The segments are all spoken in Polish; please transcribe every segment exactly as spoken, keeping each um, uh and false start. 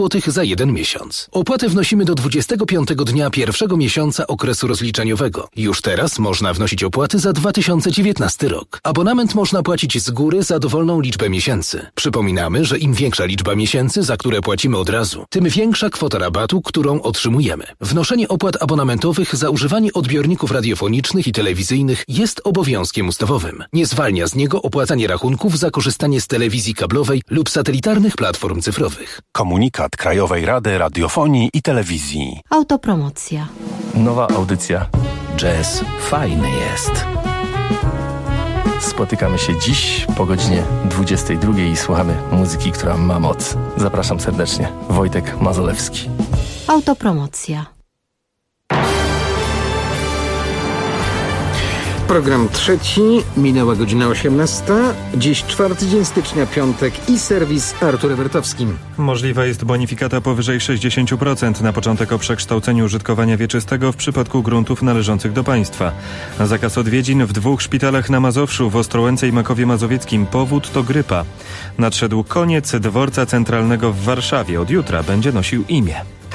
złotych za jeden miesiąc. Opłatę wnosimy do dwudziestego piątego dnia pierwszego miesiąca okresu rozliczeniowego. Już teraz można wnosić opłaty za dwa tysiące dziewiętnasty rok. Abonament można płacić z góry za dowolną liczbę miesięcy. Przypominamy, że im większa liczba miesięcy, za które płacimy od razu, tym większa kwota rabatu, którą otrzymujemy. Wnoszenie opłat abonamentowych za używanie odbiorników radiofonicznych i telewizyjnych jest obowiązkiem ustawowym. Nie zwalnia z niego opłacanie rachunków za korzystanie z telewizji kablowej lub satelitarnych platform cyfrowych. Komunikat Krajowej Rady Radiofonii i Telewizji. Autopromocja. Nowa audycja. Jazz fajny jest. Spotykamy się dziś po godzinie dwudziestej drugiej i słuchamy muzyki, która ma moc. Zapraszam serdecznie. Wojtek Mazolewski. Autopromocja. Program trzeci, minęła godzina osiemnasta, dziś czwarty dzień stycznia, piątek i serwis Artur Ewertowski. Możliwa jest bonifikata powyżej sześćdziesiąt procent na początek o przekształceniu użytkowania wieczystego w przypadku gruntów należących do państwa. Zakaz odwiedzin w dwóch szpitalach na Mazowszu, w Ostrołęce i Makowie Mazowieckim. Powód to grypa. Nadszedł koniec dworca centralnego w Warszawie. Od jutra będzie nosił imię.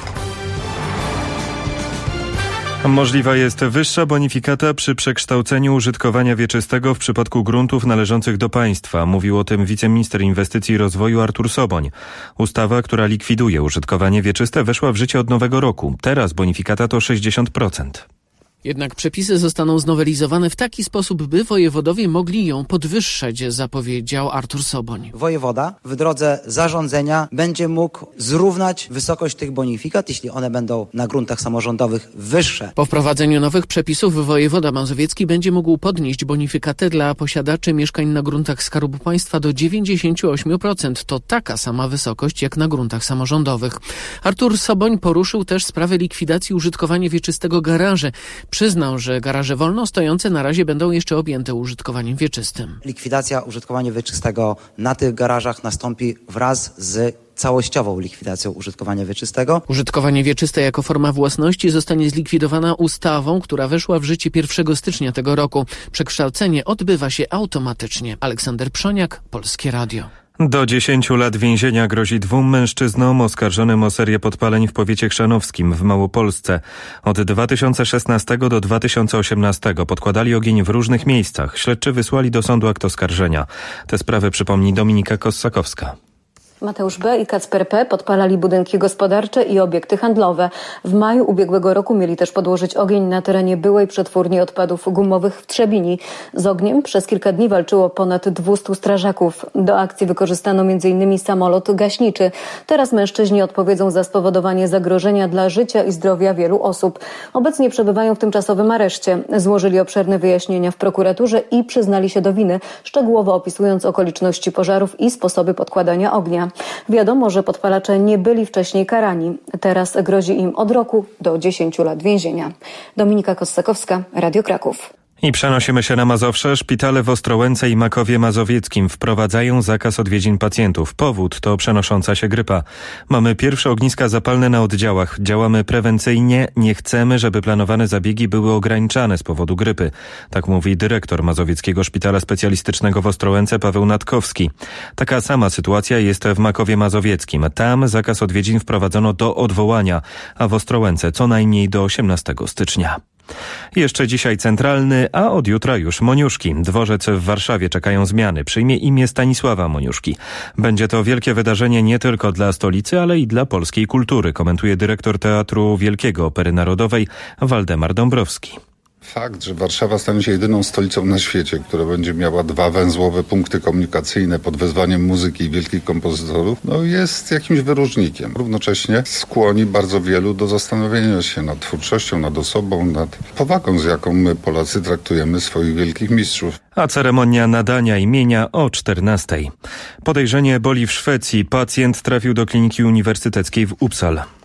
Możliwa jest wyższa bonifikata przy przekształceniu użytkowania wieczystego w przypadku gruntów należących do państwa. Mówił o tym wiceminister inwestycji i rozwoju Artur Soboń. Ustawa, która likwiduje użytkowanie wieczyste, weszła w życie od nowego roku. Teraz bonifikata to sześćdziesiąt procent. Jednak przepisy zostaną znowelizowane w taki sposób, by wojewodowie mogli ją podwyższać, zapowiedział Artur Soboń. Wojewoda w drodze zarządzenia będzie mógł zrównać wysokość tych bonifikat, jeśli one będą na gruntach samorządowych wyższe. Po wprowadzeniu nowych przepisów wojewoda mazowiecki będzie mógł podnieść bonifikatę dla posiadaczy mieszkań na gruntach Skarbu Państwa do dziewięćdziesiąt osiem procent. To taka sama wysokość jak na gruntach samorządowych. Artur Soboń poruszył też sprawę likwidacji użytkowania wieczystego garaży. Przyznał, że garaże wolno stojące na razie będą jeszcze objęte użytkowaniem wieczystym. Likwidacja użytkowania wieczystego na tych garażach nastąpi wraz z całościową likwidacją użytkowania wieczystego. Użytkowanie wieczyste jako forma własności zostanie zlikwidowana ustawą, która weszła w życie pierwszego stycznia tego roku. Przekształcenie odbywa się automatycznie. Aleksander Przoniak, Polskie Radio. Do dziesięciu lat więzienia grozi dwóm mężczyznom oskarżonym o serię podpaleń w powiecie chrzanowskim w Małopolsce. Od dwa tysiące szesnastego do dwa tysiące osiemnastego podkładali ogień w różnych miejscach. Śledczy wysłali do sądu akt oskarżenia. Te sprawy przypomni Dominika Kossakowska. Mateusz B. i Kacper P. podpalali budynki gospodarcze i obiekty handlowe. W maju ubiegłego roku mieli też podłożyć ogień na terenie byłej przetwórni odpadów gumowych w Trzebini. Z ogniem przez kilka dni walczyło ponad dwustu strażaków. Do akcji wykorzystano między innymi samolot gaśniczy. Teraz mężczyźni odpowiedzą za spowodowanie zagrożenia dla życia i zdrowia wielu osób. Obecnie przebywają w tymczasowym areszcie. Złożyli obszerne wyjaśnienia w prokuraturze i przyznali się do winy, szczegółowo opisując okoliczności pożarów i sposoby podkładania ognia. Wiadomo, że podpalacze nie byli wcześniej karani. Teraz grozi im od roku do dziesięciu lat więzienia. Dominika Kossakowska, Radio Kraków. I przenosimy się na Mazowsze. Szpitale w Ostrołęce i Makowie Mazowieckim wprowadzają zakaz odwiedzin pacjentów. Powód to przenosząca się grypa. Mamy pierwsze ogniska zapalne na oddziałach. Działamy prewencyjnie. Nie chcemy, żeby planowane zabiegi były ograniczane z powodu grypy. Tak mówi dyrektor Mazowieckiego Szpitala Specjalistycznego w Ostrołęce Paweł Natkowski. Taka sama sytuacja jest w Makowie Mazowieckim. Tam zakaz odwiedzin wprowadzono do odwołania, a w Ostrołęce co najmniej do osiemnastego stycznia. Jeszcze dzisiaj centralny, a od jutra już Moniuszki. Dworzec w Warszawie czekają zmiany. Przyjmie imię Stanisława Moniuszki. Będzie to wielkie wydarzenie nie tylko dla stolicy, ale i dla polskiej kultury, komentuje dyrektor Teatru Wielkiego Opery Narodowej Waldemar Dąbrowski. Fakt, że Warszawa stanie się jedyną stolicą na świecie, która będzie miała dwa węzłowe punkty komunikacyjne pod wezwaniem muzyki i wielkich kompozytorów, no jest jakimś wyróżnikiem. Równocześnie skłoni bardzo wielu do zastanowienia się nad twórczością, nad osobą, nad powagą, z jaką my Polacy traktujemy swoich wielkich mistrzów. A ceremonia nadania imienia o czternastej. Podejrzenie boli w Szwecji. Pacjent trafił do kliniki uniwersyteckiej w Uppsala.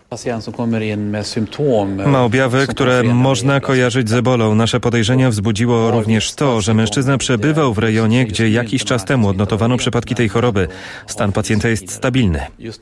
Ma objawy, które można kojarzyć z ebolą. Nasze podejrzenia wzbudziło również to, że mężczyzna przebywał w rejonie, gdzie jakiś czas temu odnotowano przypadki tej choroby. Stan pacjenta jest stabilny.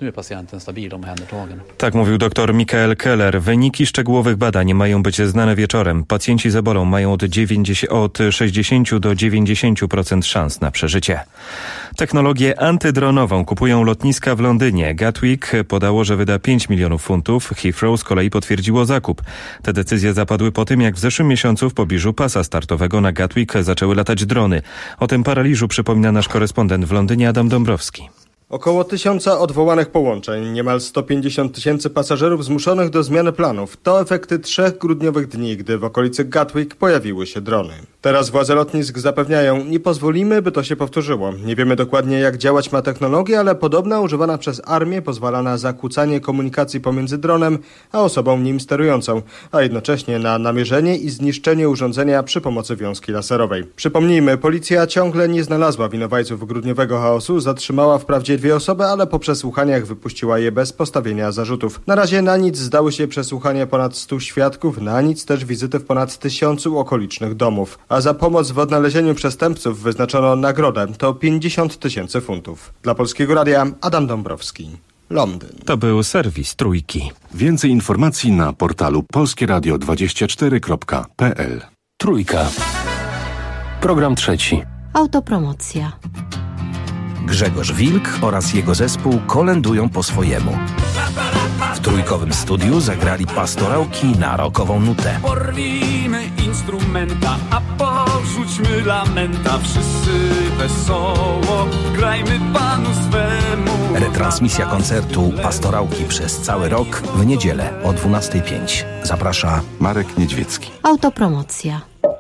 Tak mówił dr Michael Keller. Wyniki szczegółowych badań mają być znane wieczorem. Pacjenci z ebolą mają od, dziewięćdziesięciu, od sześćdziesięciu do dziewięćdziesięciu procent szans na przeżycie. Technologię antydronową kupują lotniska w Londynie. Gatwick podało, że wyda pięć milionów funtów. Heathrow z kolei potwierdziło zakup. Te decyzje zapadły po tym, jak w zeszłym miesiącu w pobliżu pasa startowego na Gatwick zaczęły latać drony. O tym paraliżu przypomina nasz korespondent w Londynie Adam Dąbrowski. Około tysiąca odwołanych połączeń, niemal sto pięćdziesiąt tysięcy pasażerów zmuszonych do zmiany planów. To efekty trzech grudniowych dni, gdy w okolicy Gatwick pojawiły się drony. Teraz władze lotnisk zapewniają, nie pozwolimy, by to się powtórzyło. Nie wiemy dokładnie, jak działać ma technologia, ale podobna używana przez armię pozwala na zakłócanie komunikacji pomiędzy dronem a osobą nim sterującą, a jednocześnie na namierzenie i zniszczenie urządzenia przy pomocy wiązki laserowej. Przypomnijmy, policja ciągle nie znalazła winowajców grudniowego chaosu, zatrzymała wprawdzie dwie osoby, ale po przesłuchaniach wypuściła je bez postawienia zarzutów. Na razie na nic zdały się przesłuchania ponad stu świadków, na nic też wizyty w ponad tysiącu okolicznych domów. A za pomoc w odnalezieniu przestępców wyznaczono nagrodę, to pięćdziesiąt tysięcy funtów. Dla Polskiego Radia Adam Dąbrowski, Londyn. To był serwis Trójki. Więcej informacji na portalu polskieradio dwadzieścia cztery kropka p l. Trójka. Program trzeci. Autopromocja. Grzegorz Wilk oraz jego zespół kolędują po swojemu. W trójkowym studiu zagrali Pastorałki na rockową nutę. Porwijmy instrumenta, a porzućmy lamenta. Wszyscy wesoło, grajmy Panu swemu. Retransmisja koncertu Pastorałki przez cały rok w niedzielę o dwunasta pięć. Zaprasza Marek Niedźwiecki. Autopromocja.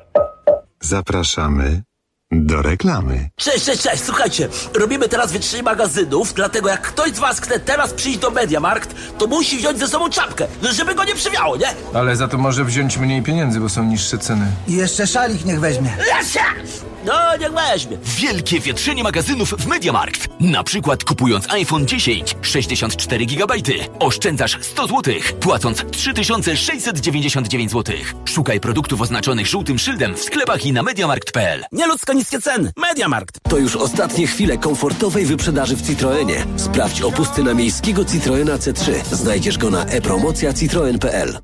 Zapraszamy do reklamy. Cześć, cześć, cześć, słuchajcie, robimy teraz wytrzy magazynów, dlatego jak ktoś z was chce teraz przyjść do Mediamarkt, to musi wziąć ze sobą czapkę, żeby go nie przywiało, nie? Ale za to może wziąć mniej pieniędzy, bo są niższe ceny. I jeszcze szalik niech weźmie. Jasia! No, niech weźmie. Wielkie wietrzenie magazynów w Mediamarkt. Na przykład kupując iPhone dziesięć, sześćdziesiąt cztery gigabajty, oszczędzasz sto złotych, płacąc trzy tysiące sześćset dziewięćdziesiąt dziewięć złotych. Szukaj produktów oznaczonych żółtym szyldem w sklepach i na mediamarkt kropka p l. Nieludzko niskie ceny. Mediamarkt. To już ostatnie chwile komfortowej wyprzedaży w Citroenie. Sprawdź opusty na miejskiego Citroena C trzy. Znajdziesz go na e promocja citroen kropka p l.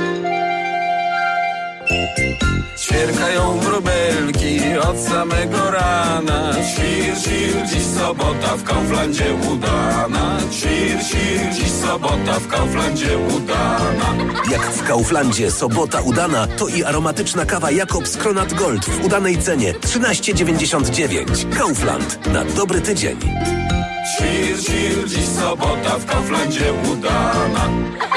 Ćwierkają wróbelki od samego rana. Świr, świr, dziś sobota w Kauflandzie udana. Świr, świr, dziś sobota w Kauflandzie udana. Jak w Kauflandzie sobota udana, to i aromatyczna kawa Jakobs Kronat Gold w udanej cenie trzynaście dziewięćdziesiąt dziewięć. Kaufland. Na dobry tydzień. Świr, świr, dziś sobota w Kauflandzie udana.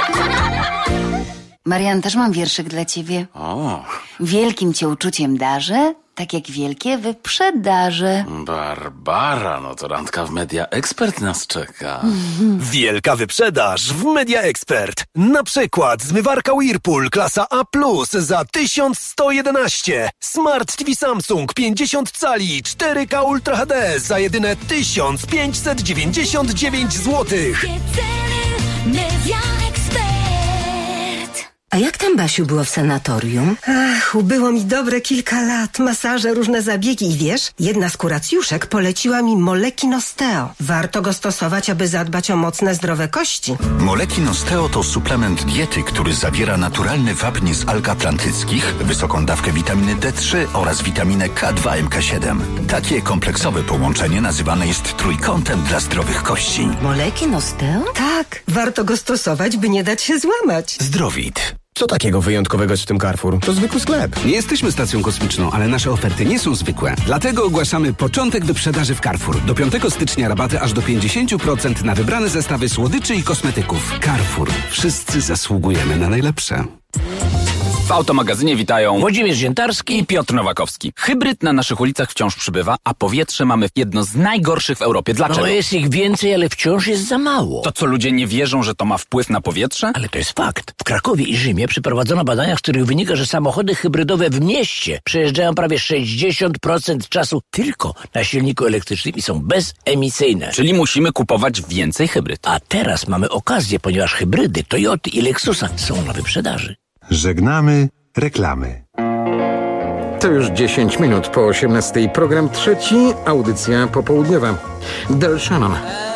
Marian, też mam wierszyk dla ciebie. O. Wielkim cię uczuciem darzę, tak jak wielkie wyprzedaże. Barbara, no to randka w Media Expert nas czeka. Wielka wyprzedaż w Media Expert. Na przykład zmywarka Whirlpool klasa A plus za tysiąc sto jedenaście. Smart T V Samsung pięćdziesiąt cali cztery K Ultra H D za jedyne tysiąc pięćset dziewięćdziesiąt dziewięć złotych. Media Expert. A jak tam, Basiu, było w sanatorium? Ach, ubyło mi dobre kilka lat. Masaże, różne zabiegi i wiesz, jedna z kuracjuszek poleciła mi Moleki Nosteo. Warto go stosować, aby zadbać o mocne, zdrowe kości. Moleki Nosteo to suplement diety, który zawiera naturalny wapń z alg atlantyckich, wysoką dawkę witaminy D trzy oraz witaminę K dwa M K siedem. Takie kompleksowe połączenie nazywane jest trójkątem dla zdrowych kości. Moleki Nosteo? Tak, warto go stosować, by nie dać się złamać. Zdrowit. Co takiego wyjątkowego jest w tym Carrefour? To zwykły sklep. Nie jesteśmy stacją kosmiczną, ale nasze oferty nie są zwykłe. Dlatego ogłaszamy początek wyprzedaży w Carrefour. Do piątego stycznia rabaty aż do pięćdziesiąt procent na wybrane zestawy słodyczy i kosmetyków. Carrefour. Wszyscy zasługujemy na najlepsze. W Automagazynie witają Włodzimierz Ziętarski i Piotr Nowakowski. Hybryd na naszych ulicach wciąż przybywa, a powietrze mamy jedno z najgorszych w Europie. Dlaczego? No jest ich więcej, ale wciąż jest za mało. To co, ludzie nie wierzą, że to ma wpływ na powietrze? Ale to jest fakt. W Krakowie i Rzymie przeprowadzono badania, z których wynika, że samochody hybrydowe w mieście przejeżdżają prawie sześćdziesiąt procent czasu tylko na silniku elektrycznym i są bezemisyjne. Czyli musimy kupować więcej hybryd. A teraz mamy okazję, ponieważ hybrydy Toyoty i Lexusa są na wyprzedaży. Żegnamy reklamy. To już dziesięć minut po osiemnastej. Program trzeci, audycja popołudniowa. Del Shannon.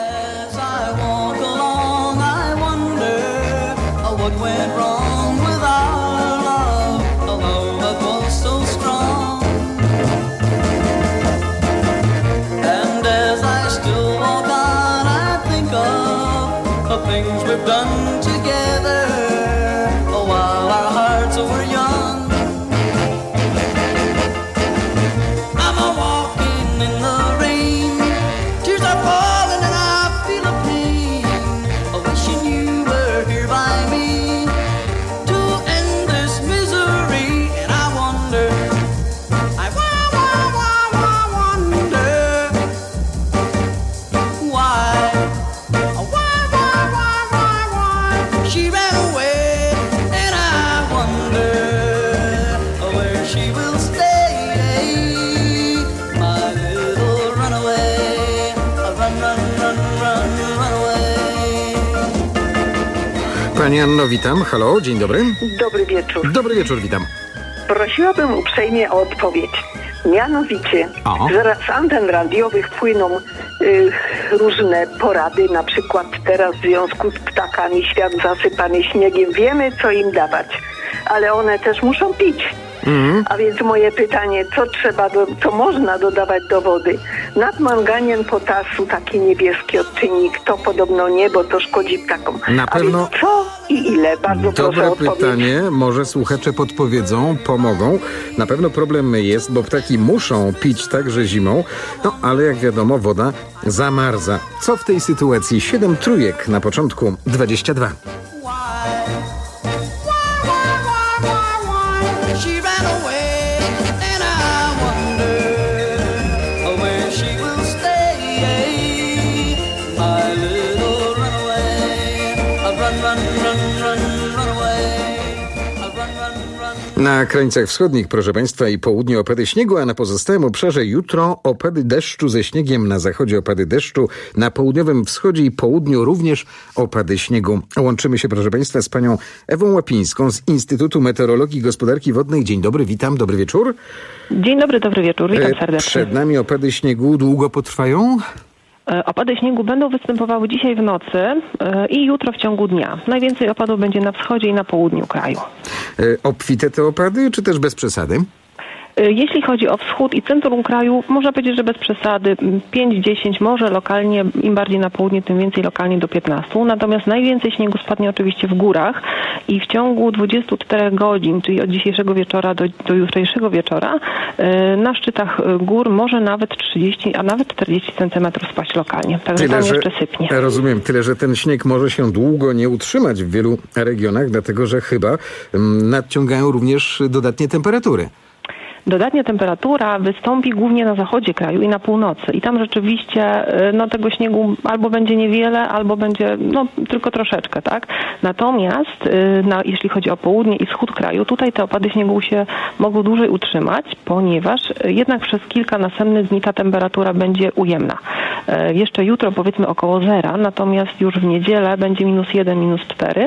Pani Anno, witam. Halo, dzień dobry. Dobry wieczór. Dobry wieczór, witam. Prosiłabym uprzejmie o odpowiedź. Mianowicie, o. że z anten radiowych płyną y, różne porady, na przykład teraz w związku z ptakami świat zasypany śniegiem. Wiemy, co im dawać, ale one też muszą pić. Mhm. A więc moje pytanie, co trzeba, do, co można dodawać do wody? Nadmanganien potasu, taki niebieski odczynnik, to podobno nie, bo to szkodzi ptakom. Na A pewno. więc co i ile? Bardzo Dobre proszę o odpowiedź. pytanie, może słuchacze podpowiedzą, pomogą. Na pewno problem jest, bo ptaki muszą pić także zimą, no ale jak wiadomo woda zamarza. Co w tej sytuacji? Siedem trójek na początku, dwadzieścia dwa. Na krańcach wschodnich, proszę Państwa, i południu opady śniegu, a na pozostałym obszarze jutro opady deszczu ze śniegiem. Na zachodzie opady deszczu, na południowym wschodzie i południu również opady śniegu. Łączymy się, proszę Państwa, z panią Ewą Łapińską z Instytutu Meteorologii i Gospodarki Wodnej. Dzień dobry, witam, dobry wieczór. Dzień dobry, dobry wieczór, witam serdecznie. Przed nami opady śniegu, długo potrwają? Opady śniegu będą występowały dzisiaj w nocy i jutro w ciągu dnia. Najwięcej opadów będzie na wschodzie i na południu kraju. Obfite te opady, czy też bez przesady? Jeśli chodzi o wschód i centrum kraju, można powiedzieć, że bez przesady pięć dziesięć, może lokalnie, im bardziej na południe, tym więcej lokalnie do piętnastu. Natomiast najwięcej śniegu spadnie oczywiście w górach i w ciągu dwudziestu czterech godzin, czyli od dzisiejszego wieczora do, do jutrzejszego wieczora, na szczytach gór może nawet trzydzieści, a nawet czterdzieści centymetrów spaść lokalnie. Także Tyle, tam że, jeszcze sypnie. Rozumiem, tyle, że ten śnieg może się długo nie utrzymać w wielu regionach, dlatego że chyba um, nadciągają również dodatnie temperatury. Dodatnia temperatura wystąpi głównie na zachodzie kraju i na północy. I tam rzeczywiście no, tego śniegu albo będzie niewiele, albo będzie no, tylko troszeczkę, tak? Natomiast na, jeśli chodzi o południe i wschód kraju, tutaj te opady śniegu się mogą dłużej utrzymać, ponieważ jednak przez kilka następnych dni ta temperatura będzie ujemna. Jeszcze jutro powiedzmy około zera, natomiast już w niedzielę będzie minus jeden, minus cztery,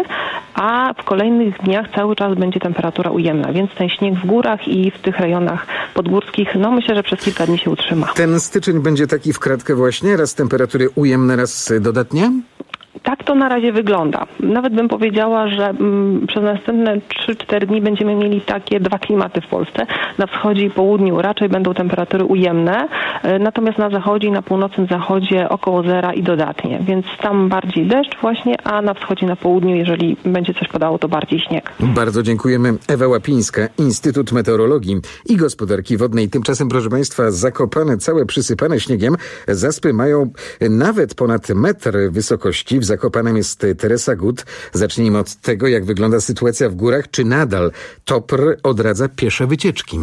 a w kolejnych dniach cały czas będzie temperatura ujemna, więc ten śnieg w górach i w tych rejonach podgórskich, no myślę, że przez kilka dni się utrzyma. Ten styczeń będzie taki w kratkę właśnie, raz temperatury ujemne, raz dodatnie? Tak to na razie wygląda. Nawet bym powiedziała, że mm, przez następne trzy cztery dni będziemy mieli takie dwa klimaty w Polsce. Na wschodzie i południu raczej będą temperatury ujemne, y, natomiast na zachodzie i na północnym zachodzie około zera i dodatnie. Więc tam bardziej deszcz właśnie, a na wschodzie i na południu, jeżeli będzie coś padało, to bardziej śnieg. Bardzo dziękujemy. Ewa Łapińska, Instytut Meteorologii i Gospodarki Wodnej. Tymczasem, proszę Państwa, Zakopane, całe przysypane śniegiem. Zaspy mają nawet ponad metr wysokości. W Zakopanem jest Teresa Gut. Zacznijmy od tego, jak wygląda sytuacja w górach. Czy nadal Topr odradza piesze wycieczki?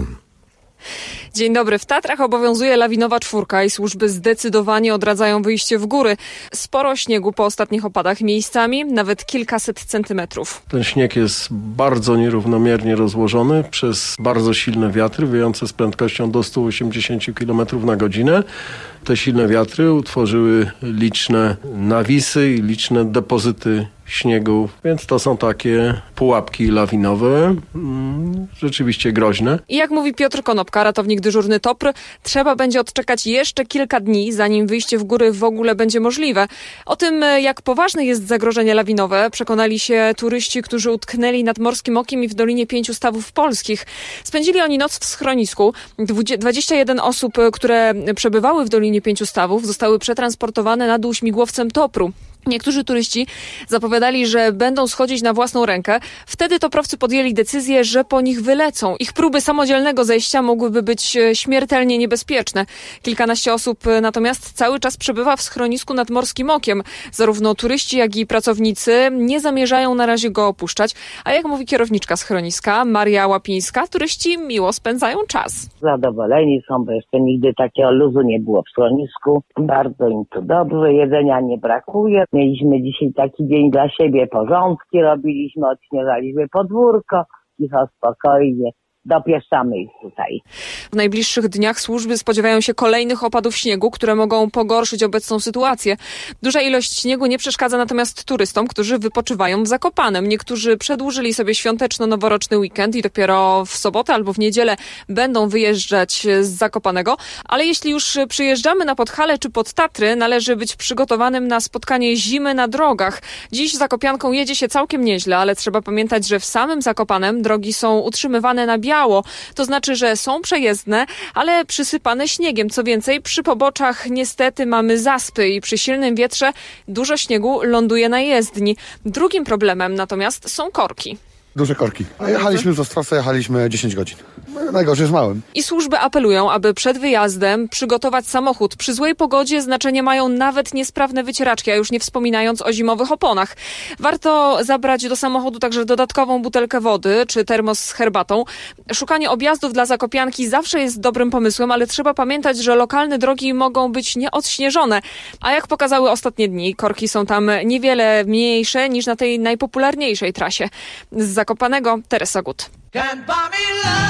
Dzień dobry. W Tatrach obowiązuje lawinowa czwórka i służby zdecydowanie odradzają wyjście w góry. Sporo śniegu po ostatnich opadach, miejscami nawet kilkaset centymetrów. Ten śnieg jest bardzo nierównomiernie rozłożony przez bardzo silne wiatry wiejące z prędkością do stu osiemdziesięciu kilometrów na godzinę. Te silne wiatry utworzyły liczne nawisy i liczne depozyty śniegu, więc to są takie pułapki lawinowe, mm, rzeczywiście groźne. I jak mówi Piotr Konopka, ratownik dyżurny Topr, trzeba będzie odczekać jeszcze kilka dni, zanim wyjście w góry w ogóle będzie możliwe. O tym, jak poważne jest zagrożenie lawinowe, przekonali się turyści, którzy utknęli nad Morskim Okiem i w Dolinie Pięciu Stawów Polskich. Spędzili oni noc w schronisku. dwadzieścia jeden osób, które przebywały w Dolinie Pięciu Stawów, zostały przetransportowane na dół śmigłowcem Topru. Niektórzy turyści zapowiadali, że będą schodzić na własną rękę. Wtedy toprowcy podjęli decyzję, że po nich wylecą. Ich próby samodzielnego zejścia mogłyby być śmiertelnie niebezpieczne. Kilkanaście osób natomiast cały czas przebywa w schronisku nad Morskim Okiem. Zarówno turyści, jak i pracownicy nie zamierzają na razie go opuszczać. A jak mówi kierowniczka schroniska, Maria Łapińska, turyści miło spędzają czas. Zadowoleni są, bo jeszcze nigdy takiego luzu nie było w schronisku. Bardzo im tu dobrze, jedzenia nie brakuje. Mieliśmy dzisiaj taki dzień dla siebie, porządki robiliśmy, odśnieżaliśmy podwórko, cicho, spokojnie. Dopieszczamy ich tutaj. W najbliższych dniach służby spodziewają się kolejnych opadów śniegu, które mogą pogorszyć obecną sytuację. Duża ilość śniegu nie przeszkadza natomiast turystom, którzy wypoczywają w Zakopanem. Niektórzy przedłużyli sobie świąteczno-noworoczny weekend i dopiero w sobotę albo w niedzielę będą wyjeżdżać z Zakopanego. Ale jeśli już przyjeżdżamy na Podhale czy pod Tatry, należy być przygotowanym na spotkanie zimy na drogach. Dziś Zakopianką jedzie się całkiem nieźle, ale trzeba pamiętać, że w samym Zakopanem drogi są utrzymywane na biało. To znaczy, że są przejezdne, ale przysypane śniegiem. Co więcej, przy poboczach niestety mamy zaspy i przy silnym wietrze dużo śniegu ląduje na jezdni. Drugim problemem natomiast są korki. Duże korki. A jechaliśmy z Ostrowca, jechaliśmy dziesięć godzin. Najgorzej z małym. I służby apelują, aby przed wyjazdem przygotować samochód. Przy złej pogodzie znaczenie mają nawet niesprawne wycieraczki, a już nie wspominając o zimowych oponach. Warto zabrać do samochodu także dodatkową butelkę wody czy termos z herbatą. Szukanie objazdów dla Zakopianki zawsze jest dobrym pomysłem, ale trzeba pamiętać, że lokalne drogi mogą być nieodśnieżone. A jak pokazały ostatnie dni, korki są tam niewiele mniejsze niż na tej najpopularniejszej trasie. Z Zakopanego Teresa Gut. Can't buy me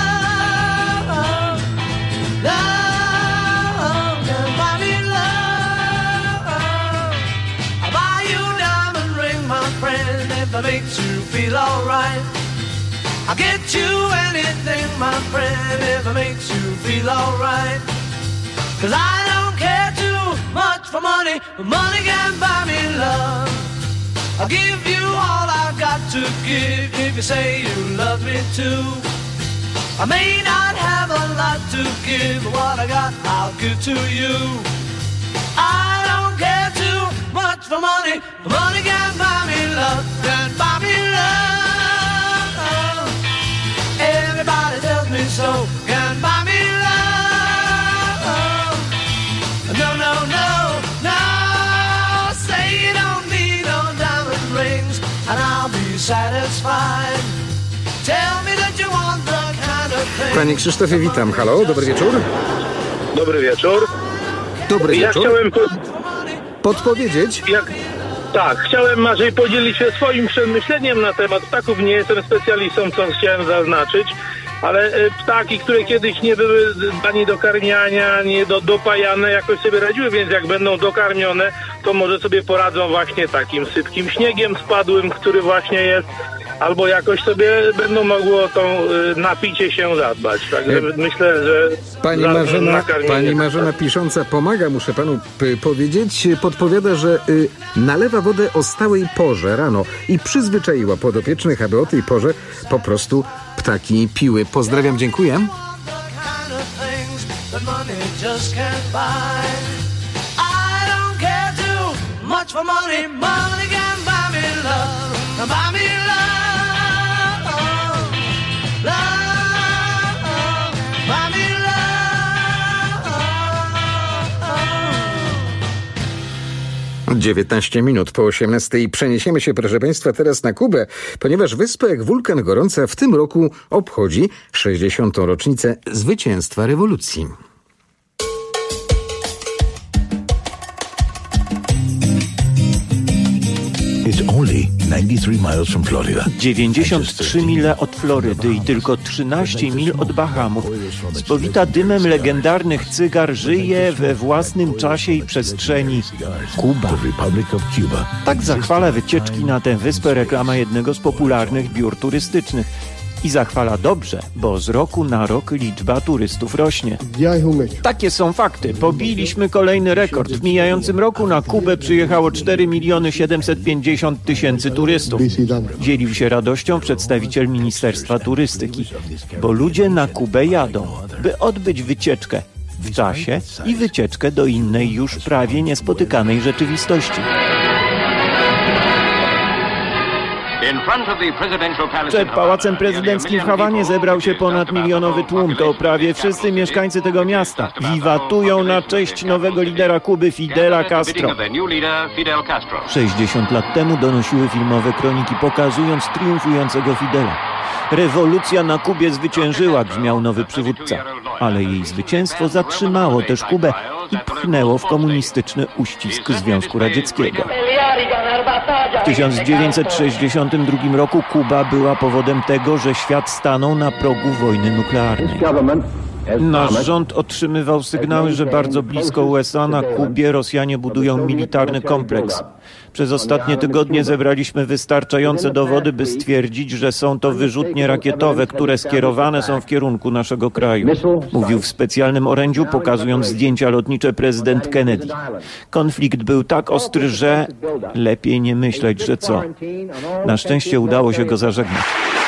love, love, can't buy me love. I'll buy you a diamond ring, my friend, if it makes you feel alright. I'll get you anything, my friend, if it makes you feel alright. Cause I don't care too much for money, but money can't buy me love. I'll give you all I've got to give if you say you love me too. I may not have a lot to give, but what I got I'll give to you. I don't care too much for money, but money can't buy me love, can't buy me love. Everybody tells me so, can't buy me love. No, no, no, no, say you don't need no diamond rings and I'll be satisfied. Tell me that you want the kind of thing. Panie Krzysztofie, witam. Halo, dobry wieczór. Dobry wieczór. Dobry ja wieczór. Chciałem po... podpowiedzieć. Jak... Tak, chciałem Marzej podzielić się swoim przemyśleniem na temat ptaków. Nie jestem specjalistą, co chciałem zaznaczyć, ale ptaki, które kiedyś nie były ani do karmiania, ani do, dopajane, jakoś sobie radziły, więc jak będą dokarmione, to może sobie poradzą właśnie takim sypkim śniegiem spadłym, który właśnie jest, albo jakoś sobie będą mogło to napicie się zadbać. Także myślę, że Pani Marzena, pani Marzena pisząca pomaga, muszę panu p- powiedzieć, podpowiada, że y, nalewa wodę o stałej porze rano i przyzwyczaiła podopiecznych, aby o tej porze po prostu ptaki piły. Pozdrawiam, dziękuję. dziewiętnaście minut po osiemnastej. Przeniesiemy się, proszę Państwa, teraz na Kubę, ponieważ wyspa jak wulkan gorąca w tym roku obchodzi sześćdziesiątą rocznicę zwycięstwa rewolucji. dziewięćdziesiąt trzy mile od Florydy i tylko trzynaście mil od Bahamów. Spowita dymem legendarnych cygar żyje we własnym czasie i przestrzeni Kuba. Tak zachwala wycieczki na tę wyspę reklama jednego z popularnych biur turystycznych. I zachwala dobrze, bo z roku na rok liczba turystów rośnie. Takie są fakty. Pobiliśmy kolejny rekord. W mijającym roku na Kubę przyjechało cztery miliony siedemset pięćdziesiąt tysięcy turystów. Dzielił się radością przedstawiciel Ministerstwa Turystyki. Bo ludzie na Kubę jadą, by odbyć wycieczkę w czasie i wycieczkę do innej już prawie niespotykanej rzeczywistości. Przed Pałacem Prezydenckim w Hawanie zebrał się ponad milionowy tłum. To prawie wszyscy mieszkańcy tego miasta. Wiwatują na cześć nowego lidera Kuby, Fidela Castro. sześćdziesiąt lat temu donosiły filmowe kroniki pokazując triumfującego Fidela. Rewolucja na Kubie zwyciężyła, brzmiał nowy przywódca. Ale jej zwycięstwo zatrzymało też Kubę i pchnęło w komunistyczny uścisk Związku Radzieckiego. W tysiąc dziewięćset sześćdziesiątym drugim roku Kuba była powodem tego, że świat stanął na progu wojny nuklearnej. Nasz rząd otrzymywał sygnały, że bardzo blisko U S A na Kubie Rosjanie budują militarny kompleks. Przez ostatnie tygodnie zebraliśmy wystarczające dowody, by stwierdzić, że są to wyrzutnie rakietowe, które skierowane są w kierunku naszego kraju. Mówił w specjalnym orędziu, pokazując zdjęcia lotnicze prezydent Kennedy. Konflikt był tak ostry, że lepiej nie myśleć, że co. Na szczęście udało się go zażegnać.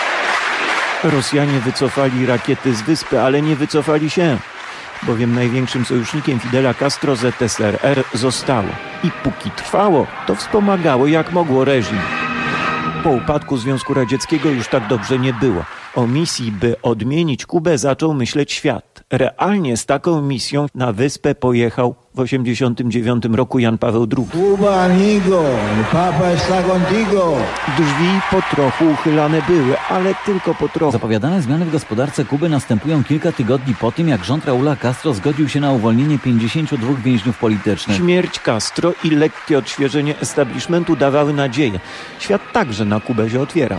Rosjanie wycofali rakiety z wyspy, ale nie wycofali się, bowiem największym sojusznikiem Fidela Castro Z S R R zostało. I póki trwało, to wspomagało jak mogło reżim. Po upadku Związku Radzieckiego już tak dobrze nie było. O misji, by odmienić Kubę, zaczął myśleć świat. Realnie z taką misją na wyspę pojechał w osiemdziesiątym dziewiątym roku Jan Paweł drugi. Cuba, amigo, papa está contigo. Drzwi po trochu uchylane były, ale tylko po trochu. Zapowiadane zmiany w gospodarce Kuby następują kilka tygodni po tym, jak rząd Raula Castro zgodził się na uwolnienie pięćdziesięciu dwóch więźniów politycznych. Śmierć Castro i lekkie odświeżenie establishmentu dawały nadzieję. Świat także na Kubę się otwierał.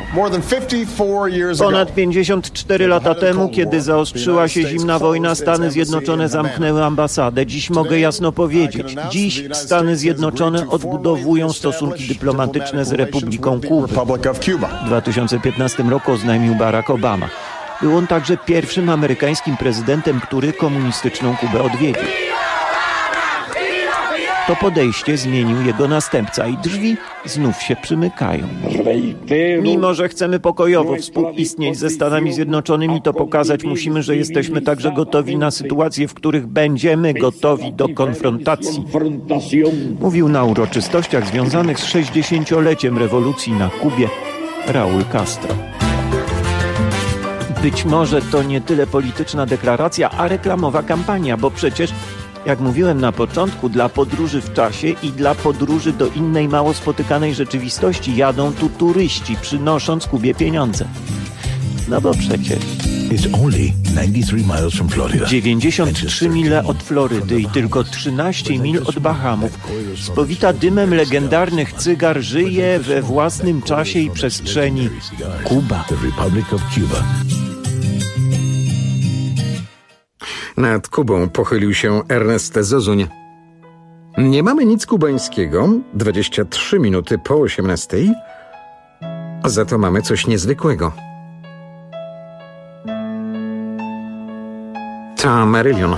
Ponad pięćdziesiąt cztery lata temu, kiedy zaostrzyła się zimna wojna, Stany Zjednoczone zamknęły ambasadę. Dziś mogę jasno powiedzieć, dziś Stany Zjednoczone odbudowują stosunki dyplomatyczne z Republiką Kuby. W dwa tysiące piętnastym roku oznajmił Barack Obama. Był on także pierwszym amerykańskim prezydentem, który komunistyczną Kubę odwiedził. To podejście zmienił jego następca i drzwi znów się przymykają. Mimo że chcemy pokojowo współistnieć ze Stanami Zjednoczonymi, to pokazać musimy, że jesteśmy także gotowi na sytuacje, w których będziemy gotowi do konfrontacji. Mówił na uroczystościach związanych z sześćdziesięcioleciem rewolucji na Kubie Raul Castro. Być może to nie tyle polityczna deklaracja, a reklamowa kampania, bo przecież jak mówiłem na początku, dla podróży w czasie i dla podróży do innej mało spotykanej rzeczywistości jadą tu turyści, przynosząc Kubie pieniądze. No bo przecież dziewięćdziesiąt trzy mile od Florydy i tylko trzynaście mil od Bahamów. Spowita dymem legendarnych cygar żyje we własnym czasie i przestrzeni Kuba. Nad Kubą pochylił się Ernest Zozuń. Nie mamy nic kubańskiego, dwadzieścia trzy minuty po osiemnastej, za to mamy coś niezwykłego. Ta Marillion.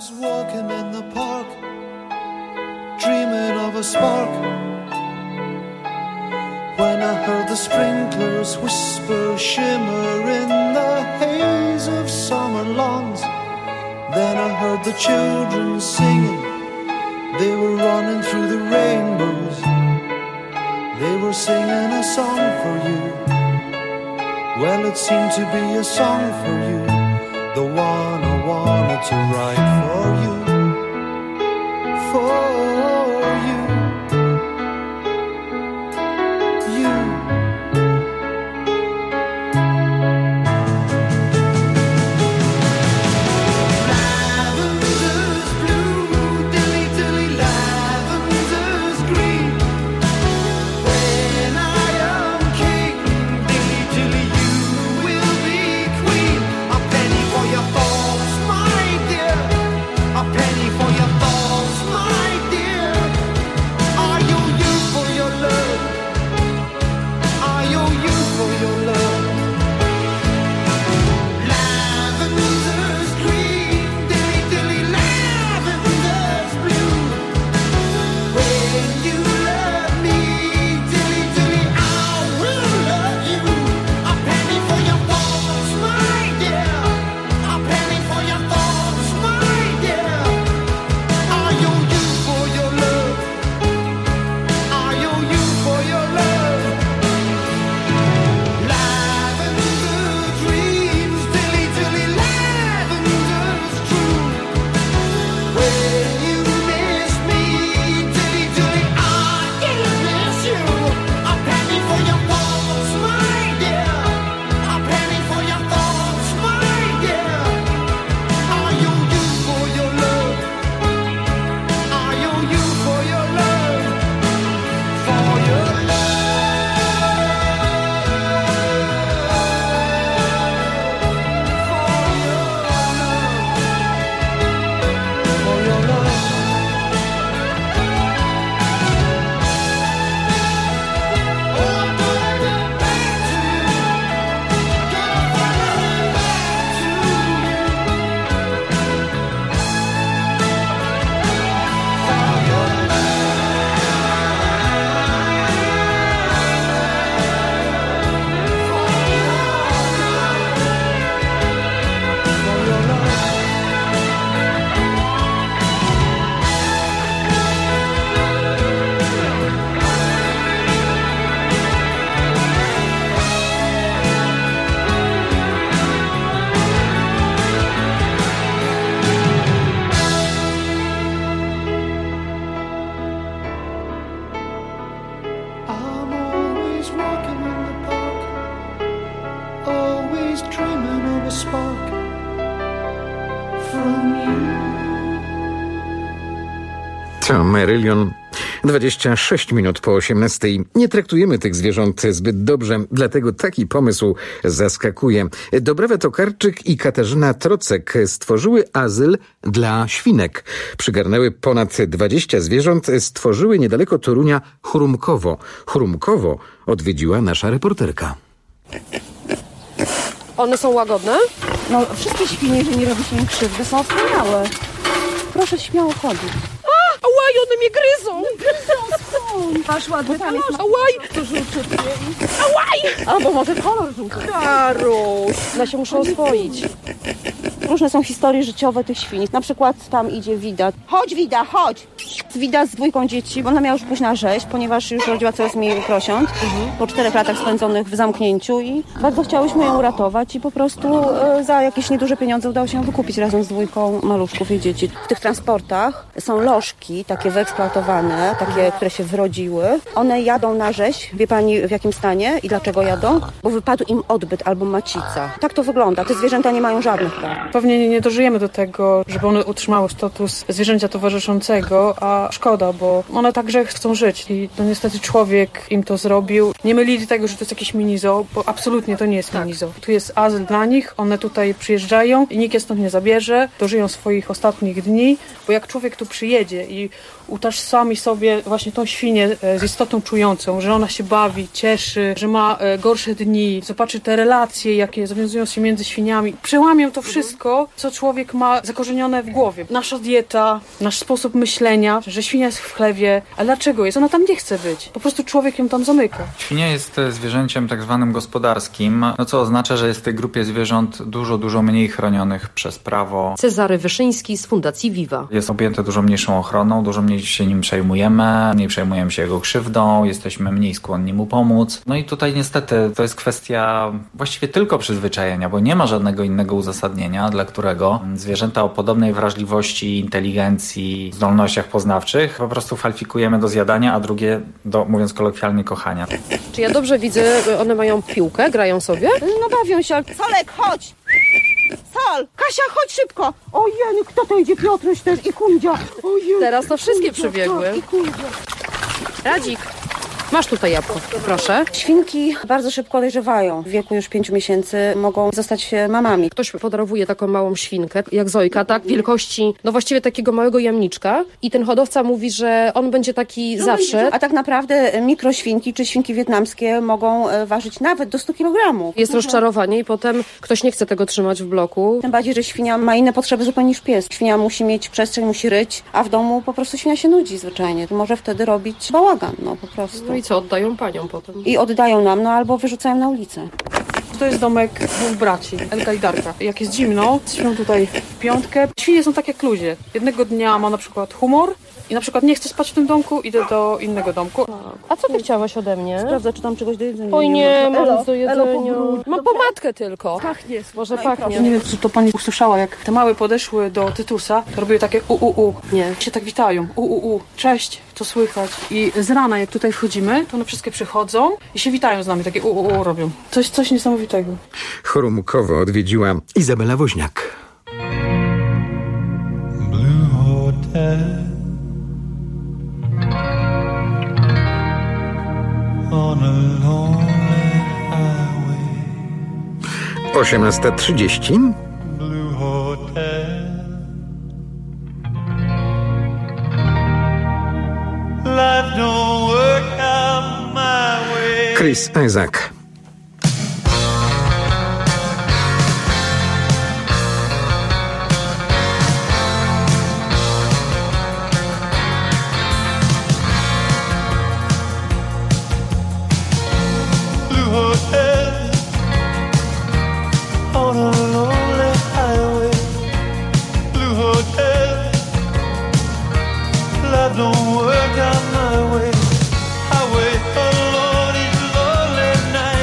When I heard the sprinklers whisper, shimmer in the haze of summer lawns. Then I heard the children singing, they were running through the rainbows. They were singing a song for you. Well, it seemed to be a song for you, the one I wanted to write for you, for you. from you. To Marillion. dwadzieścia sześć minut po osiemnastej. Nie traktujemy tych zwierząt zbyt dobrze, dlatego taki pomysł zaskakuje. Dobrawa Tokarczyk i Katarzyna Trocek stworzyły azyl dla świnek. Przygarnęły ponad dwadzieścia zwierząt, stworzyły niedaleko Torunia Chrumkowo. Chrumkowo odwiedziła nasza reporterka. One są łagodne? No, wszystkie świnie, jeżeli nie robi się im krzywdy, są wspaniałe. Proszę śmiało chodzić. A, łaj, one mnie gryzą! Gryzą, skąd? Masz ładny kolor. A łaj! To żółty. A łaj! Albo może kolor żółty. Karuś! One się muszą oswoić. Różne są historie życiowe tych świń. Na przykład tam idzie Wida. Chodź Wida, chodź! Wida z dwójką dzieci, bo ona miała już pójść na rzeź, ponieważ już rodziła coraz mniej prosiąt. Mhm. Po czterech latach spędzonych w zamknięciu i bardzo chciałyśmy ją uratować i po prostu e, za jakieś nieduże pieniądze udało się ją wykupić razem z dwójką maluszków i dzieci. W tych transportach są lożki, takie wyeksploatowane, takie, które się wyrodziły. One jadą na rzeź. Wie pani w jakim stanie i dlaczego jadą? Bo wypadł im odbyt albo macica. Tak to wygląda. Te zwierzęta nie mają żadnych praw. Pewnie nie dożyjemy do tego, żeby one utrzymały status zwierzęcia towarzyszącego, a szkoda, bo one także chcą żyć i to niestety człowiek im to zrobił. Nie mylili tego, że to jest jakieś mini-zoo, bo absolutnie to nie jest tak. mini-zoo. Tu jest azyl dla nich, one tutaj przyjeżdżają i nikt je stąd nie zabierze, dożyją swoich ostatnich dni, bo jak człowiek tu przyjedzie i utożsami sobie właśnie tą świnię z istotą czującą, że ona się bawi, cieszy, że ma gorsze dni, zobaczy te relacje, jakie zawiązują się między świniami, przełamią to wszystko, co człowiek ma zakorzenione w głowie. Nasza dieta, nasz sposób myślenia, że świnia jest w chlewie, a dlaczego jest? Ona tam nie chce być. Po prostu człowiek ją tam zamyka. Świnia jest zwierzęciem tak zwanym gospodarskim, no co oznacza, że jest w tej grupie zwierząt dużo, dużo mniej chronionych przez prawo. Cezary Wyszyński z Fundacji Viva. Jest objęte dużo mniejszą ochroną, dużo mniej się nim przejmujemy, mniej przejmujemy się jego krzywdą, jesteśmy mniej skłonni mu pomóc. No i tutaj niestety to jest kwestia właściwie tylko przyzwyczajenia, bo nie ma żadnego innego uzasadnienia, dla którego zwierzęta o podobnej wrażliwości, inteligencji, zdolnościach poznawczych po prostu kwalifikujemy do zjadania, a drugie do, mówiąc kolokwialnie, kochania. Czy ja dobrze widzę, one mają piłkę, grają sobie? No bawią się. Solek, chodź! Sol! Kasia, chodź szybko! Ojej, kto to idzie? Piotruś też i Kundzia. Ojej, teraz to wszystkie Kundzia, przybiegły. Tak, i Kundzia. Radzik, masz tutaj jabłko, proszę. Świnki bardzo szybko dojrzewają. W wieku już pięciu miesięcy mogą zostać mamami. Ktoś podarowuje taką małą świnkę, jak Zojka, tak? Wielkości, no właściwie takiego małego jamniczka. I ten hodowca mówi, że on będzie taki no zawsze. Będzie. A tak naprawdę mikroświnki czy świnki wietnamskie mogą ważyć nawet do stu kilogramów. Jest mhm. rozczarowanie i potem ktoś nie chce tego trzymać w bloku. Tym bardziej, że świnia ma inne potrzeby zupełnie niż pies. Świnia musi mieć przestrzeń, musi ryć, a w domu po prostu świnia się nudzi zwyczajnie. Może wtedy robić bałagan, no po prostu. No i co, oddają paniom potem? I oddają nam, no albo wyrzucają na ulicę. To jest domek dwóch braci, Elka i Darka. Jak jest zimno, śpią tutaj w piątkę. Świnie są tak jak ludzie. Jednego dnia ma na przykład humor i na przykład nie chcę spać w tym domku, idę do innego domku. A co ty chciałaś ode mnie? Sprawdzę, czy tam czegoś do jedzenia. Oj nie, mam mam do jedzenia. Mam pomadkę tylko. Pachnie. Może no pachnie. Nie wiem, czy to pani usłyszała, jak te małe podeszły do Tytusa, to robiły takie u, u, u. Nie. Się tak witają. U, u, u. Cześć, co słychać. I z rana, jak tutaj wchodzimy, to one wszystkie przychodzą i się witają z nami. Takie u, u, u robią. Coś, coś niesamowitego. Chrumkowo odwiedziła Izabela Woźniak. Blue Hotel on a lonely highway. osiemnasta trzydzieści. Blue Hotel. Life don't work out my way. Chris Isaac. Don't work out my way. Highway alone is lonely night.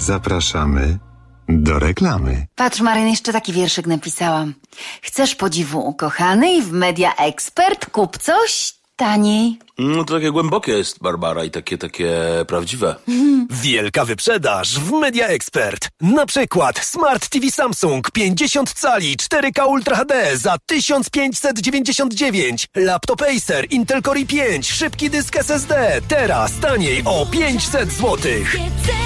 Zapraszamy do reklamy. Patrz, Maryn, jeszcze taki wierszyk napisałam. Chcesz podziwu ukochanej w Media Expert? Kup coś taniej. No to takie głębokie jest, Barbara, i takie, takie prawdziwe. Wielka wyprzedaż w Media Expert. Na przykład Smart T V Samsung pięćdziesiąt cali cztery K Ultra H D za tysiąc pięćset dziewięćdziesiąt dziewięć. Laptop Acer Intel Core i pięć, szybki dysk S S D. Teraz taniej o pięćset złotych.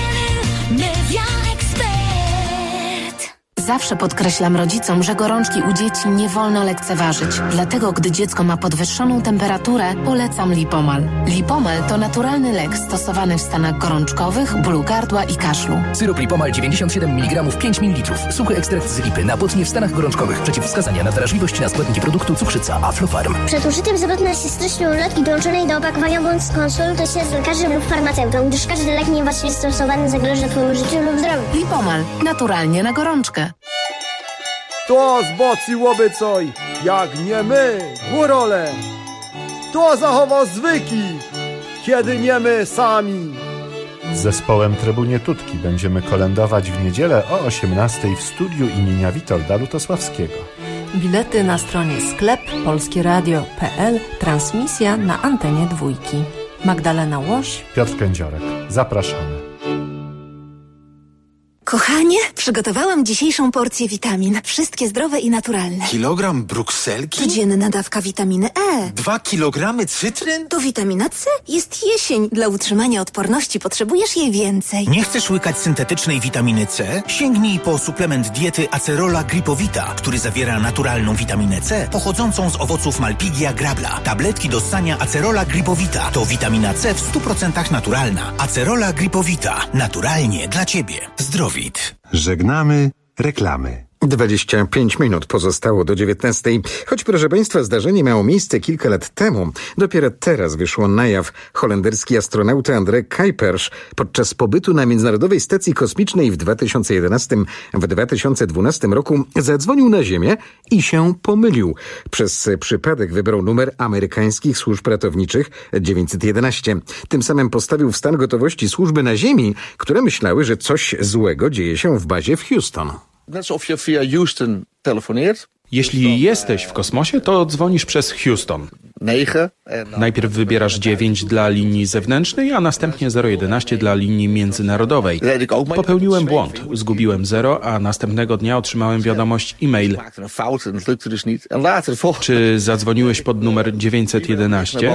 Zawsze podkreślam rodzicom, że gorączki u dzieci nie wolno lekceważyć. Dlatego, gdy dziecko ma podwyższoną temperaturę, polecam Lipomal. Lipomal to naturalny lek stosowany w stanach gorączkowych, bólu gardła i kaszlu. Syrop Lipomal dziewięćdziesiąt siedem miligramów pięć mililitrów. Suchy ekstrakt z lipy, napotnie w stanach gorączkowych. Przeciwwskazania na wrażliwość na składniki produktu cukrzyca Aflofarm. Przed użyciem zwrotna się styczną ulotki dołączonej do opakowania bądź skonsultuj się z lekarzem lub farmaceutą, gdyż każdy lek niewłaściwie stosowany zagraża twojemu życiu lub zdrowiu. Lipomal. Naturalnie na gorączkę. To zbociłoby coj, jak nie my, górole. To zachował zwyki, kiedy nie my sami. Z zespołem Trybunie Tutki będziemy kolędować w niedzielę o osiemnastej w studiu imienia Witolda Lutosławskiego. Bilety na stronie sklep polskieradio kropka p l. Transmisja na antenie dwójki. Magdalena Łoś, Piotr Kędziorek. Zapraszamy. Kochanie, przygotowałam dzisiejszą porcję witamin. Wszystkie zdrowe i naturalne. Kilogram brukselki? Codzienna dawka witaminy E. Dwa kilogramy cytryn? To witamina C. Jest jesień. Dla utrzymania odporności potrzebujesz jej więcej. Nie chcesz łykać syntetycznej witaminy C? Sięgnij po suplement diety Acerola Gripowita, który zawiera naturalną witaminę C pochodzącą z owoców Malpighia grabla. Tabletki do ssania Acerola Gripowita to witamina C w stu procentach naturalna. Acerola Gripowita. Naturalnie dla Ciebie. Zdrowie. Żegnamy reklamy. dwadzieścia pięć minut pozostało do dziewiętnastej. Choć, proszę Państwa, zdarzenie miało miejsce kilka lat temu, dopiero teraz wyszło na jaw. Holenderski astronauta André Kuipers podczas pobytu na Międzynarodowej Stacji Kosmicznej w dwa tysiące jedenastym w dwa tysiące dwunastym roku zadzwonił na Ziemię i się pomylił. Przez przypadek wybrał numer amerykańskich służb ratowniczych dziewięćset jedenaście. Tym samym postawił w stan gotowości służby na Ziemi, które myślały, że coś złego dzieje się w bazie w Houston. Net alsof je via Houston telefoneert. Jeśli jesteś w kosmosie, to dzwonisz przez Houston. Najpierw wybierasz dziewięć dla linii zewnętrznej, a następnie zero jedenaście dla linii międzynarodowej. Popełniłem błąd. Zgubiłem zero, a następnego dnia otrzymałem wiadomość e-mail. Czy zadzwoniłeś pod numer dziewięćset jedenaście?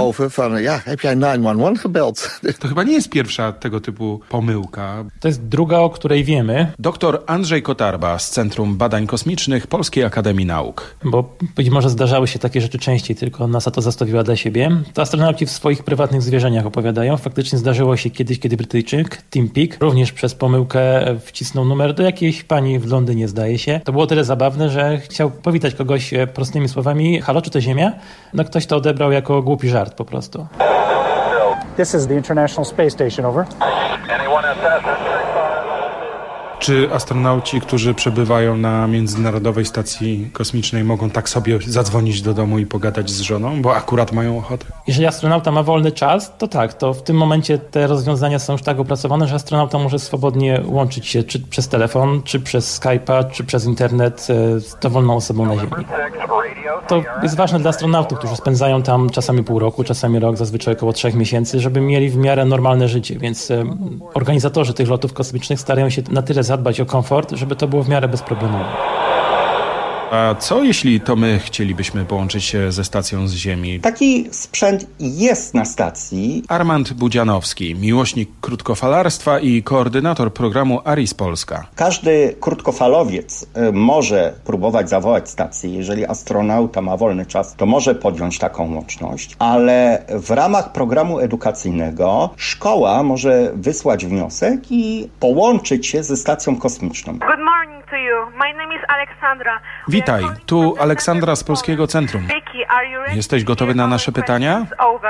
To chyba nie jest pierwsza tego typu pomyłka. To jest druga, o której wiemy. Doktor Andrzej Kotarba z Centrum Badań Kosmicznych Polskiej Akademii Nauk. Bo być może zdarzały się takie rzeczy częściej, tylko NASA to zostawiła dla siebie. To astronauci w swoich prywatnych zwierzeniach opowiadają. Faktycznie zdarzyło się kiedyś, kiedy Brytyjczyk Tim Peake również przez pomyłkę wcisnął numer do jakiejś pani w Londynie, zdaje się. To było tyle zabawne, że chciał powitać kogoś prostymi słowami: halo, czy to Ziemia? No ktoś to odebrał jako głupi żart po prostu. This is the International Space Station, over. Anyone assessed? Czy astronauci, którzy przebywają na Międzynarodowej Stacji Kosmicznej, mogą tak sobie zadzwonić do domu i pogadać z żoną, bo akurat mają ochotę? Jeżeli astronauta ma wolny czas, to tak, to w tym momencie te rozwiązania są już tak opracowane, że astronauta może swobodnie łączyć się czy przez telefon, czy przez Skype'a, czy przez internet z dowolną osobą na Ziemi. To jest ważne dla astronautów, którzy spędzają tam czasami pół roku, czasami rok, zazwyczaj około trzech miesięcy, żeby mieli w miarę normalne życie, więc organizatorzy tych lotów kosmicznych starają się na tyle zadbać o komfort, żeby to było w miarę bezproblemowe. A co jeśli to my chcielibyśmy połączyć się ze stacją z Ziemi? Taki sprzęt jest na stacji. Armand Budzianowski, miłośnik krótkofalarstwa i koordynator programu ARIS Polska. Każdy krótkofalowiec może próbować zawołać stację. Jeżeli astronauta ma wolny czas, to może podjąć taką łączność. Ale w ramach programu edukacyjnego szkoła może wysłać wniosek i połączyć się ze stacją kosmiczną. Good morning to you. My name is Aleksandra. Witaj, tu Aleksandra z Polskiego Centrum. Jesteś gotowy na nasze pytania?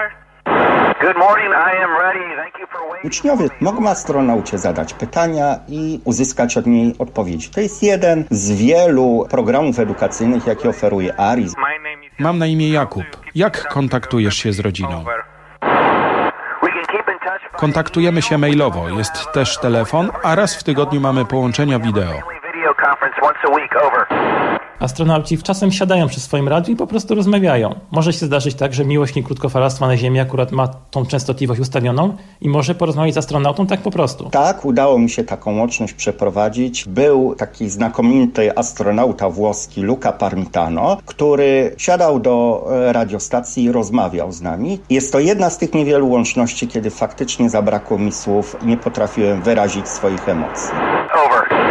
Uczniowie mogą astronaucie zadać pytania i uzyskać od niej odpowiedzi. To jest jeden z wielu programów edukacyjnych, jakie oferuje ARIS. Mam na imię Jakub. Jak kontaktujesz się z rodziną? Kontaktujemy się mailowo, jest też telefon, a raz w tygodniu mamy połączenia wideo. Astronauci czasem siadają przy swoim radiu i po prostu rozmawiają. Może się zdarzyć tak, że miłośnik krótkofalstwa na Ziemi akurat ma tą częstotliwość ustawioną i może porozmawiać z astronautą tak po prostu. Tak, udało mi się taką łączność przeprowadzić. Był taki znakomity astronauta włoski Luca Parmitano, który siadał do radiostacji i rozmawiał z nami. Jest to jedna z tych niewielu łączności, kiedy faktycznie zabrakło mi słów i nie potrafiłem wyrazić swoich emocji. Over.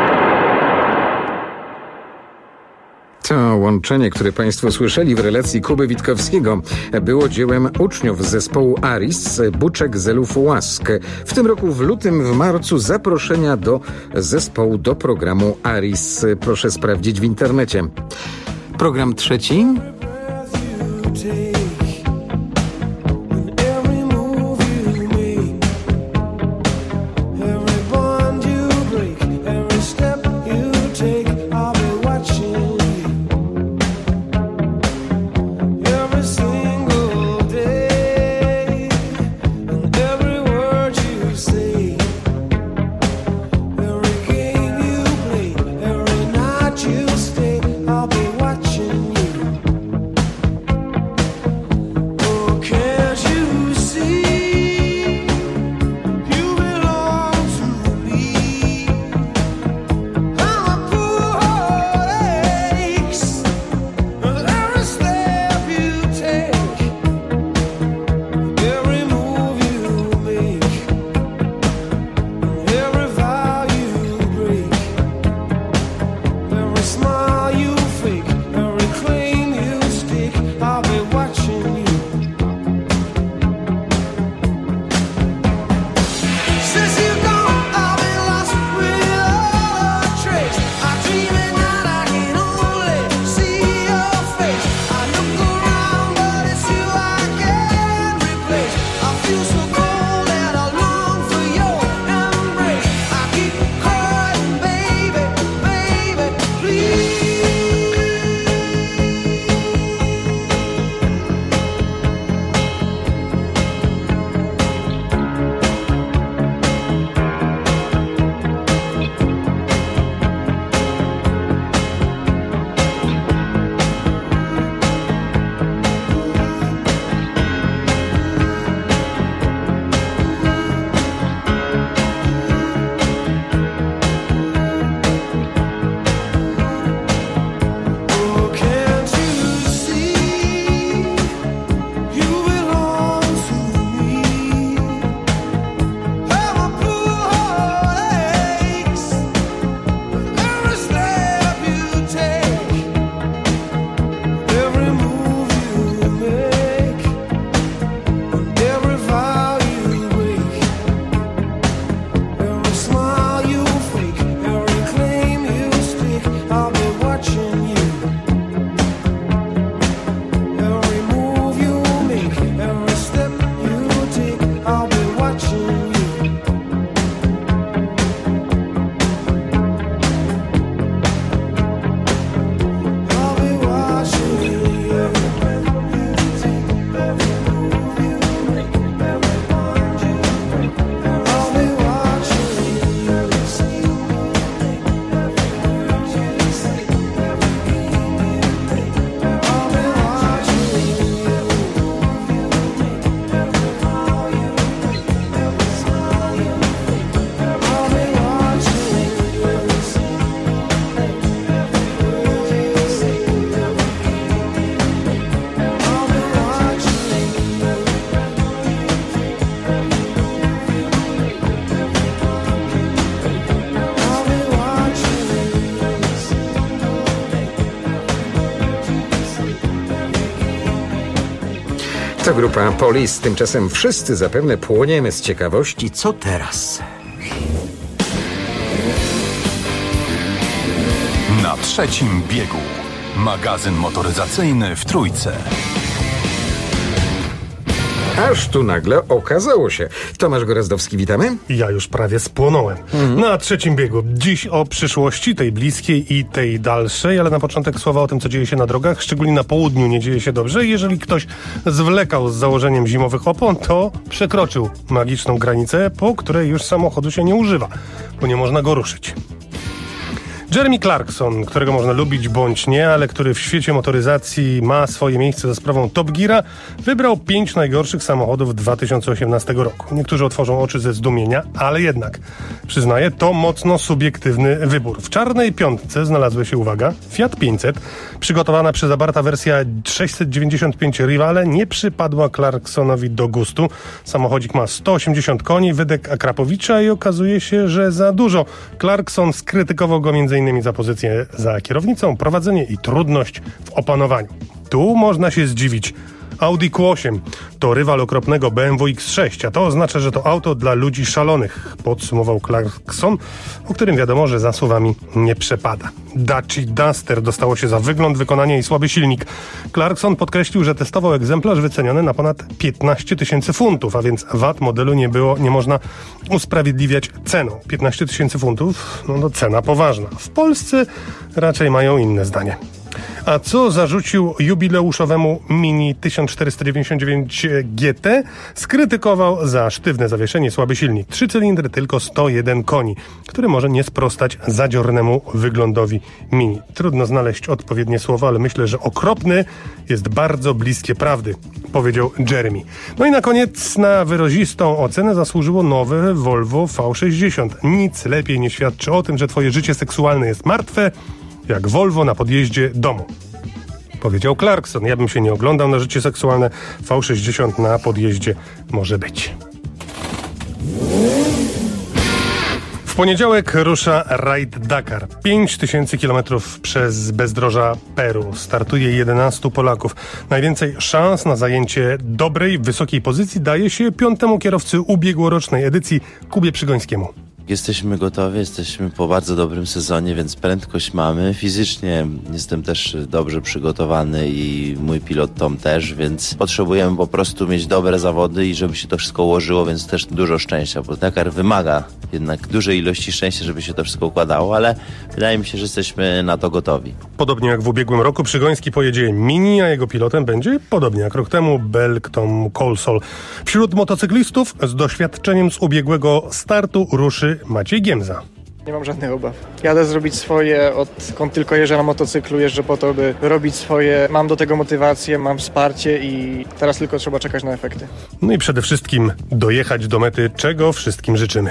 To łączenie, które Państwo słyszeli w relacji Kuby Witkowskiego, było dziełem uczniów zespołu Aris, Buczek, Zelów, Łask. W tym roku w lutym, w marcu zaproszenia do zespołu, do programu Aris. Proszę sprawdzić w internecie. Program trzeci. To grupa Police. Tymczasem wszyscy zapewne płoniemy z ciekawości, co teraz. Na trzecim biegu. Magazyn motoryzacyjny w Trójce. Aż tu nagle okazało się. Tomasz Gorazdowski, witamy. Ja już prawie spłonąłem. Mhm. Na trzecim biegu. Dziś o przyszłości, tej bliskiej i tej dalszej, ale na początek słowa o tym, co dzieje się na drogach. Szczególnie na południu nie dzieje się dobrze. Jeżeli ktoś zwlekał z założeniem zimowych opon, to przekroczył magiczną granicę, po której już samochodu się nie używa, bo nie można go ruszyć. Jeremy Clarkson, którego można lubić bądź nie, ale który w świecie motoryzacji ma swoje miejsce za sprawą Top Geara, wybrał pięć najgorszych samochodów dwa tysiące osiemnastego roku. Niektórzy otworzą oczy ze zdumienia, ale jednak, przyznaję, to mocno subiektywny wybór. W czarnej piątce znalazły się, uwaga, Fiat pięćset. Przygotowana przez Abarta wersja sześćset dziewięćdziesiąt pięć Rivale nie przypadła Clarksonowi do gustu. Samochodzik ma sto osiemdziesiąt koni, wydech Akrapowicza i okazuje się, że za dużo. Clarkson skrytykował go między innymi za pozycję za kierownicą, prowadzenie i trudność w opanowaniu. Tu można się zdziwić. Audi Q osiem to rywal okropnego B M W X sześć, a to oznacza, że to auto dla ludzi szalonych, podsumował Clarkson, o którym wiadomo, że za słowami nie przepada. Dacia Duster dostało się za wygląd, wykonanie i słaby silnik. Clarkson podkreślił, że testował egzemplarz wyceniony na ponad piętnaście tysięcy funtów, a więc wad modelu nie było, nie można usprawiedliwiać ceną. piętnaście tysięcy funtów, no to cena poważna. W Polsce raczej mają inne zdanie. A co zarzucił jubileuszowemu Mini tysiąc czterysta dziewięćdziesiąt dziewięć G T? Skrytykował za sztywne zawieszenie, słaby silnik. Trzy cylindry, tylko sto jeden koni, który może nie sprostać zadziornemu wyglądowi Mini. Trudno znaleźć odpowiednie słowa, ale myślę, że okropny jest bardzo bliskie prawdy, powiedział Jeremy. No i na koniec na wyrazistą ocenę zasłużyło nowe Volvo V sześćdziesiąt. Nic lepiej nie świadczy o tym, że twoje życie seksualne jest martwe, jak Volvo na podjeździe domu, powiedział Clarkson. Ja bym się nie oglądał na życie seksualne. V sześćdziesiąt na podjeździe może być. W poniedziałek rusza Raid Dakar. pięć tysięcy kilometrów przez bezdroża Peru. Startuje jedenastu Polaków. Najwięcej szans na zajęcie dobrej, wysokiej pozycji daje się piątemu kierowcy ubiegłorocznej edycji, Kubie Przygońskiemu. Jesteśmy gotowi, jesteśmy po bardzo dobrym sezonie, więc prędkość mamy. Fizycznie jestem też dobrze przygotowany i mój pilot Tom też, więc potrzebujemy po prostu mieć dobre zawody i żeby się to wszystko ułożyło, więc też dużo szczęścia, bo Dakar wymaga jednak dużej ilości szczęścia, żeby się to wszystko układało, ale wydaje mi się, że jesteśmy na to gotowi. Podobnie jak w ubiegłym roku Przygoński pojedzie Mini, a jego pilotem będzie, podobnie jak rok temu, Belg Tom Colsol. Wśród motocyklistów z doświadczeniem z ubiegłego startu ruszy Maciej Giemza. Nie mam żadnych obaw. Jadę zrobić swoje, odkąd tylko jeżdżę na motocyklu, jeżdżę po to, by robić swoje. Mam do tego motywację, mam wsparcie i teraz tylko trzeba czekać na efekty. No i przede wszystkim dojechać do mety, czego wszystkim życzymy.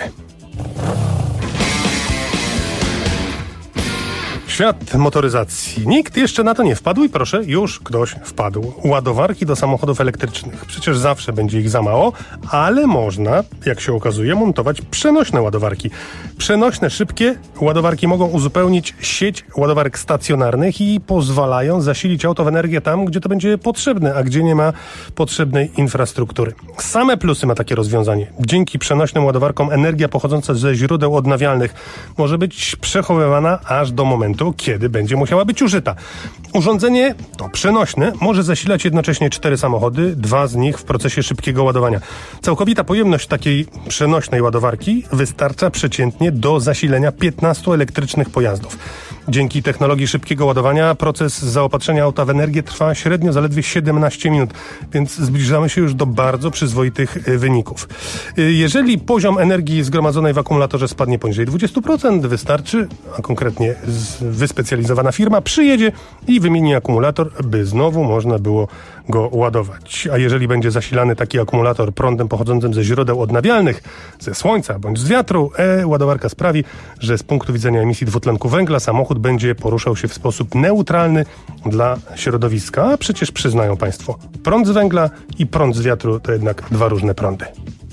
Świat motoryzacji. Nikt jeszcze na to nie wpadł i proszę, już ktoś wpadł. Ładowarki do samochodów elektrycznych. Przecież zawsze będzie ich za mało, ale można, jak się okazuje, montować przenośne ładowarki. Przenośne, szybkie ładowarki mogą uzupełnić sieć ładowarek stacjonarnych i pozwalają zasilić auto w energię tam, gdzie to będzie potrzebne, a gdzie nie ma potrzebnej infrastruktury. Same plusy ma takie rozwiązanie. Dzięki przenośnym ładowarkom energia pochodząca ze źródeł odnawialnych może być przechowywana aż do momentu, kiedy będzie musiała być użyta. Urządzenie to przenośne, może zasilać jednocześnie cztery samochody, dwa z nich w procesie szybkiego ładowania. Całkowita pojemność takiej przenośnej ładowarki wystarcza przeciętnie do zasilenia piętnastu elektrycznych pojazdów. Dzięki technologii szybkiego ładowania proces zaopatrzenia auta w energię trwa średnio zaledwie siedemnaście minut, więc zbliżamy się już do bardzo przyzwoitych wyników. Jeżeli poziom energii zgromadzonej w akumulatorze spadnie poniżej dwadzieścia procent, wystarczy, a konkretnie wyspecjalizowana firma przyjedzie i wymieni akumulator, by znowu można było go ładować. A jeżeli będzie zasilany taki akumulator prądem pochodzącym ze źródeł odnawialnych, ze słońca bądź z wiatru, e-ładowarka sprawi, że z punktu widzenia emisji dwutlenku węgla samochód będzie poruszał się w sposób neutralny dla środowiska. A przecież przyznają Państwo, prąd z węgla i prąd z wiatru to jednak dwa różne prądy.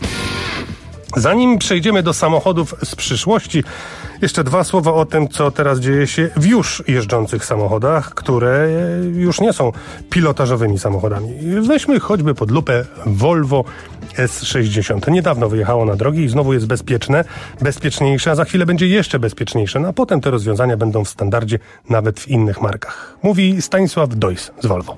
Zanim przejdziemy do samochodów z przyszłości, jeszcze dwa słowa o tym, co teraz dzieje się w już jeżdżących samochodach, które już nie są pilotażowymi samochodami. Weźmy choćby pod lupę Volvo S sześćdziesiąt. Niedawno wyjechało na drogi i znowu jest bezpieczne, bezpieczniejsze, a za chwilę będzie jeszcze bezpieczniejsze. No a potem te rozwiązania będą w standardzie nawet w innych markach. Mówi Stanisław Dojs z Volvo.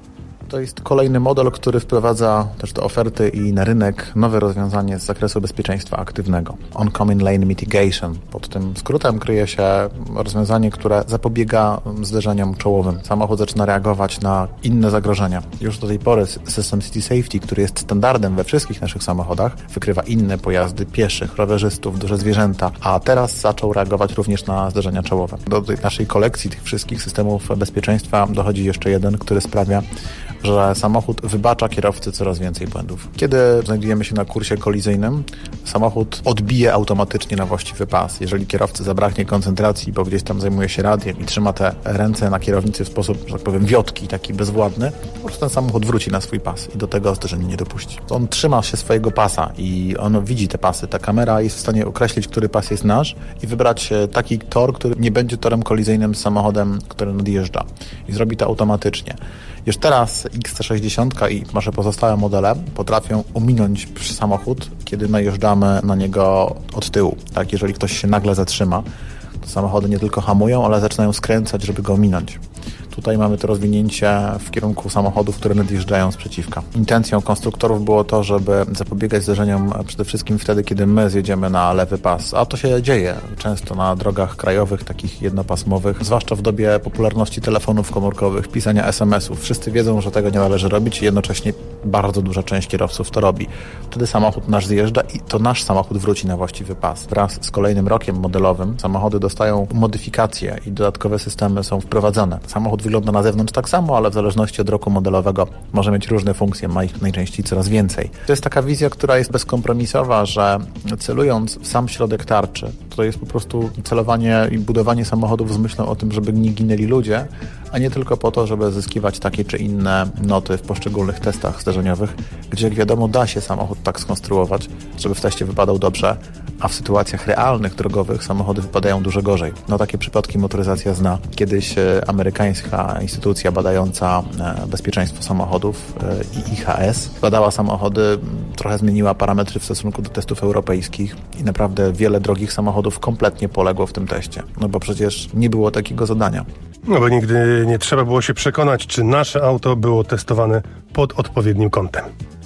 To jest kolejny model, który wprowadza też do oferty i na rynek nowe rozwiązanie z zakresu bezpieczeństwa aktywnego. Oncoming Lane Mitigation. Pod tym skrótem kryje się rozwiązanie, które zapobiega zderzeniom czołowym. Samochód zaczyna reagować na inne zagrożenia. Już do tej pory system City Safety, który jest standardem we wszystkich naszych samochodach, wykrywa inne pojazdy pieszych, rowerzystów, duże zwierzęta, a teraz zaczął reagować również na zderzenia czołowe. Do tej naszej kolekcji tych wszystkich systemów bezpieczeństwa dochodzi jeszcze jeden, który sprawia, że samochód wybacza kierowcy coraz więcej błędów. Kiedy znajdujemy się na kursie kolizyjnym, samochód odbije automatycznie na właściwy pas. Jeżeli kierowcy zabraknie koncentracji, bo gdzieś tam zajmuje się radiem i trzyma te ręce na kierownicy w sposób, że tak powiem, wiotki, taki bezwładny, po prostu ten samochód wróci na swój pas i do tego zderzenia nie dopuści. On trzyma się swojego pasa i on widzi te pasy. Ta kamera jest w stanie określić, który pas jest nasz i wybrać taki tor, który nie będzie torem kolizyjnym z samochodem, który nadjeżdża. I zrobi to automatycznie. Już teraz X C sześćdziesiąt i nasze pozostałe modele potrafią ominąć samochód, kiedy najeżdżamy na niego od tyłu. Tak, jeżeli ktoś się nagle zatrzyma, to samochody nie tylko hamują, ale zaczynają skręcać, żeby go ominąć. Tutaj mamy to rozwinięcie w kierunku samochodów, które nadjeżdżają z przeciwka. Intencją konstruktorów było to, żeby zapobiegać zdarzeniom przede wszystkim wtedy, kiedy my zjedziemy na lewy pas. A to się dzieje często na drogach krajowych, takich jednopasmowych, zwłaszcza w dobie popularności telefonów komórkowych, pisania es em esów. Wszyscy wiedzą, że tego nie należy robić i jednocześnie bardzo duża część kierowców to robi. Wtedy samochód nasz zjeżdża i to nasz samochód wróci na właściwy pas. Wraz z kolejnym rokiem modelowym samochody dostają modyfikacje i dodatkowe systemy są wprowadzane. Samochód wygląda na zewnątrz tak samo, ale w zależności od roku modelowego może mieć różne funkcje, ma ich najczęściej coraz więcej. To jest taka wizja, która jest bezkompromisowa, że celując w sam środek tarczy, to jest po prostu celowanie i budowanie samochodów z myślą o tym, żeby nie ginęli ludzie, a nie tylko po to, żeby zyskiwać takie czy inne noty w poszczególnych testach zdarzeniowych, gdzie jak wiadomo da się samochód tak skonstruować, żeby w teście wypadał dobrze, a w sytuacjach realnych, drogowych samochody wypadają dużo gorzej. No takie przypadki motoryzacja zna. Kiedyś amerykańska instytucja badająca bezpieczeństwo samochodów I I H S badała samochody, trochę zmieniła parametry w stosunku do testów europejskich i naprawdę wiele drogich samochodów kompletnie poległo w tym teście. No bo przecież nie było takiego zadania. No bo nigdy nie trzeba było się przekonać, czy nasze auto było testowane pod odpowiednim kątem.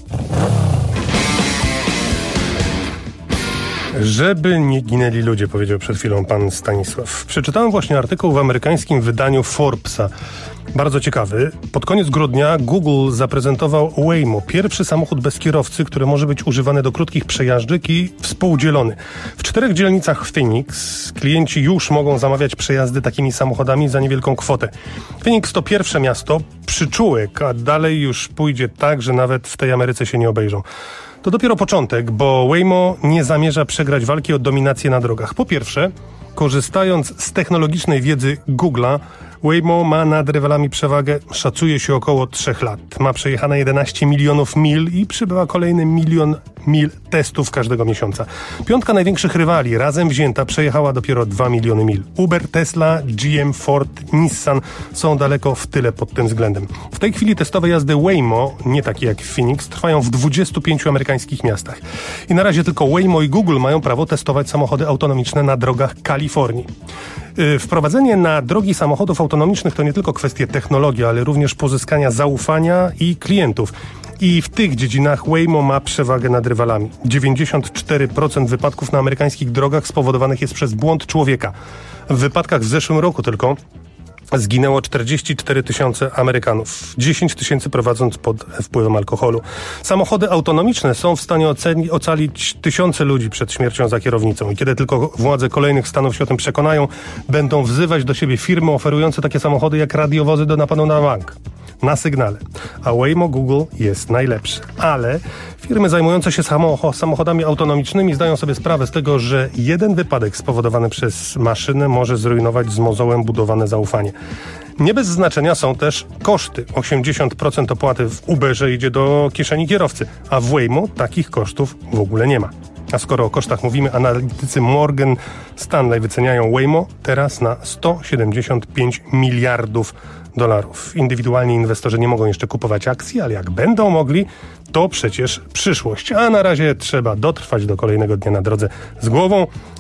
Żeby nie ginęli ludzie, powiedział przed chwilą pan Stanisław. Przeczytałem właśnie artykuł w amerykańskim wydaniu Forbesa. Bardzo ciekawy. Pod koniec grudnia Google zaprezentował Waymo, pierwszy samochód bez kierowcy, który może być używany do krótkich przejażdżek i współdzielony. W czterech dzielnicach Phoenix klienci już mogą zamawiać przejazdy takimi samochodami za niewielką kwotę. Phoenix to pierwsze miasto przyczółek, a dalej już pójdzie tak, że nawet w tej Ameryce się nie obejrzą. To dopiero początek, bo Waymo nie zamierza przegrać walki o dominację na drogach. Po pierwsze, korzystając z technologicznej wiedzy Google'a, Waymo ma nad rywalami przewagę, szacuje się około trzech lat. Ma przejechane jedenaście milionów mil i przybywa kolejny milion mil testów każdego miesiąca. Piątka największych rywali razem wzięta przejechała dopiero dwa miliony mil. Uber, Tesla, G M, Ford, Nissan są daleko w tyle pod tym względem. W tej chwili testowe jazdy Waymo, nie takie jak w Phoenix, trwają w dwudziestu pięciu amerykańskich miastach. I na razie tylko Waymo i Google mają prawo testować samochody autonomiczne na drogach Kalifornii. Wprowadzenie na drogi samochodów autonomicznych to nie tylko kwestia technologii, ale również pozyskania zaufania i klientów. I w tych dziedzinach Waymo ma przewagę nad rywalami. dziewięćdziesiąt cztery procent wypadków na amerykańskich drogach spowodowanych jest przez błąd człowieka. W wypadkach w zeszłym roku tylko zginęło czterdzieści cztery tysiące Amerykanów, dziesięć tysięcy prowadząc pod wpływem alkoholu. Samochody autonomiczne są w stanie oceni- ocalić tysiące ludzi przed śmiercią za kierownicą i kiedy tylko władze kolejnych stanów się o tym przekonają, będą wzywać do siebie firmy oferujące takie samochody jak radiowozy do napadu na bank. Na sygnale. A Waymo Google jest najlepszy. Ale firmy zajmujące się samocho- samochodami autonomicznymi zdają sobie sprawę z tego, że jeden wypadek spowodowany przez maszynę może zrujnować z mozołem budowane zaufanie. Nie bez znaczenia są też koszty. osiemdziesiąt procent opłaty w Uberze idzie do kieszeni kierowcy, a w Waymo takich kosztów w ogóle nie ma. A skoro o kosztach mówimy, analitycy Morgan Stanley wyceniają Waymo teraz na sto siedemdziesiąt pięć miliardów dolarów. Indywidualni inwestorzy nie mogą jeszcze kupować akcji, ale jak będą mogli, to przecież przyszłość. A na razie trzeba dotrwać do kolejnego dnia na drodze z głową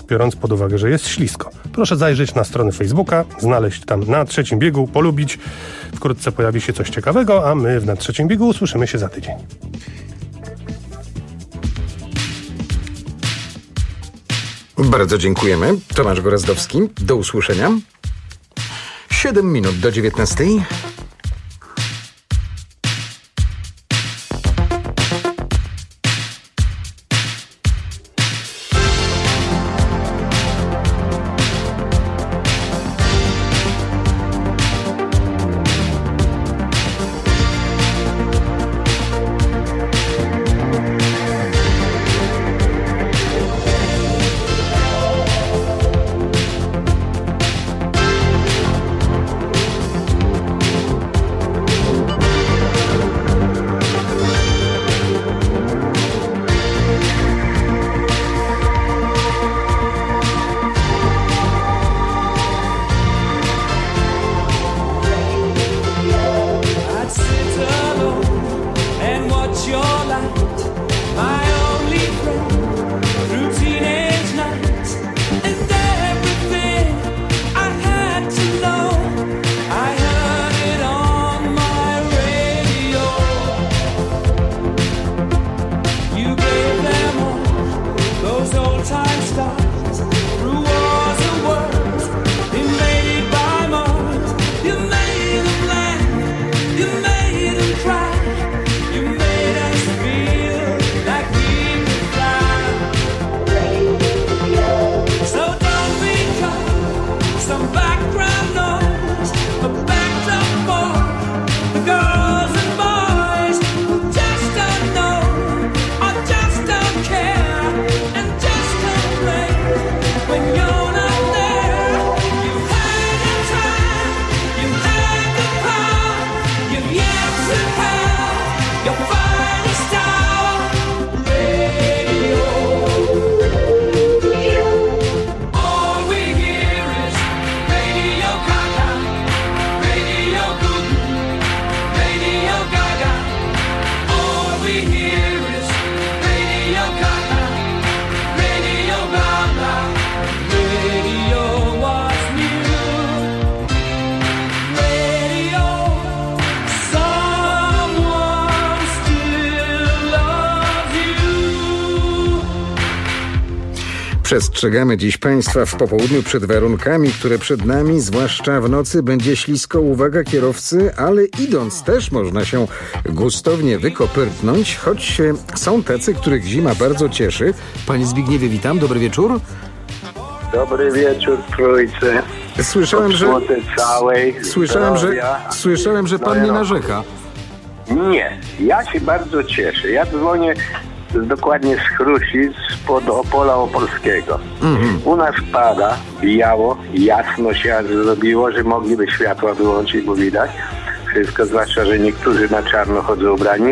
biorąc pod uwagę, że jest ślisko. Proszę zajrzeć na stronę Facebooka, znaleźć tam Na Trzecim Biegu, polubić. Wkrótce pojawi się coś ciekawego, a my w Na Trzecim Biegu usłyszymy się za tydzień. Bardzo dziękujemy. Tomasz Gorazdowski. Do usłyszenia. Siedem minut do dziewiętnastej. Przestrzegamy dziś Państwa w popołudniu przed warunkami, które przed nami, zwłaszcza w nocy, będzie ślisko. Uwaga kierowcy, ale idąc też można się gustownie wykopyrtnąć, choć są tacy, których zima bardzo cieszy. Panie Zbigniewie, witam, dobry wieczór. Dobry wieczór trójce. Słyszałem, że... całej, słyszałem, że... Słyszałem, że pan nie narzeka. Nie, ja się bardzo cieszę. Ja dzwonię dokładnie z Chrusi, spod Opola Opolskiego. Mhm. U nas pada, biało, jasno się aż zrobiło, że mogliby światła wyłączyć, bo widać wszystko, zwłaszcza, że niektórzy na czarno chodzą ubrani.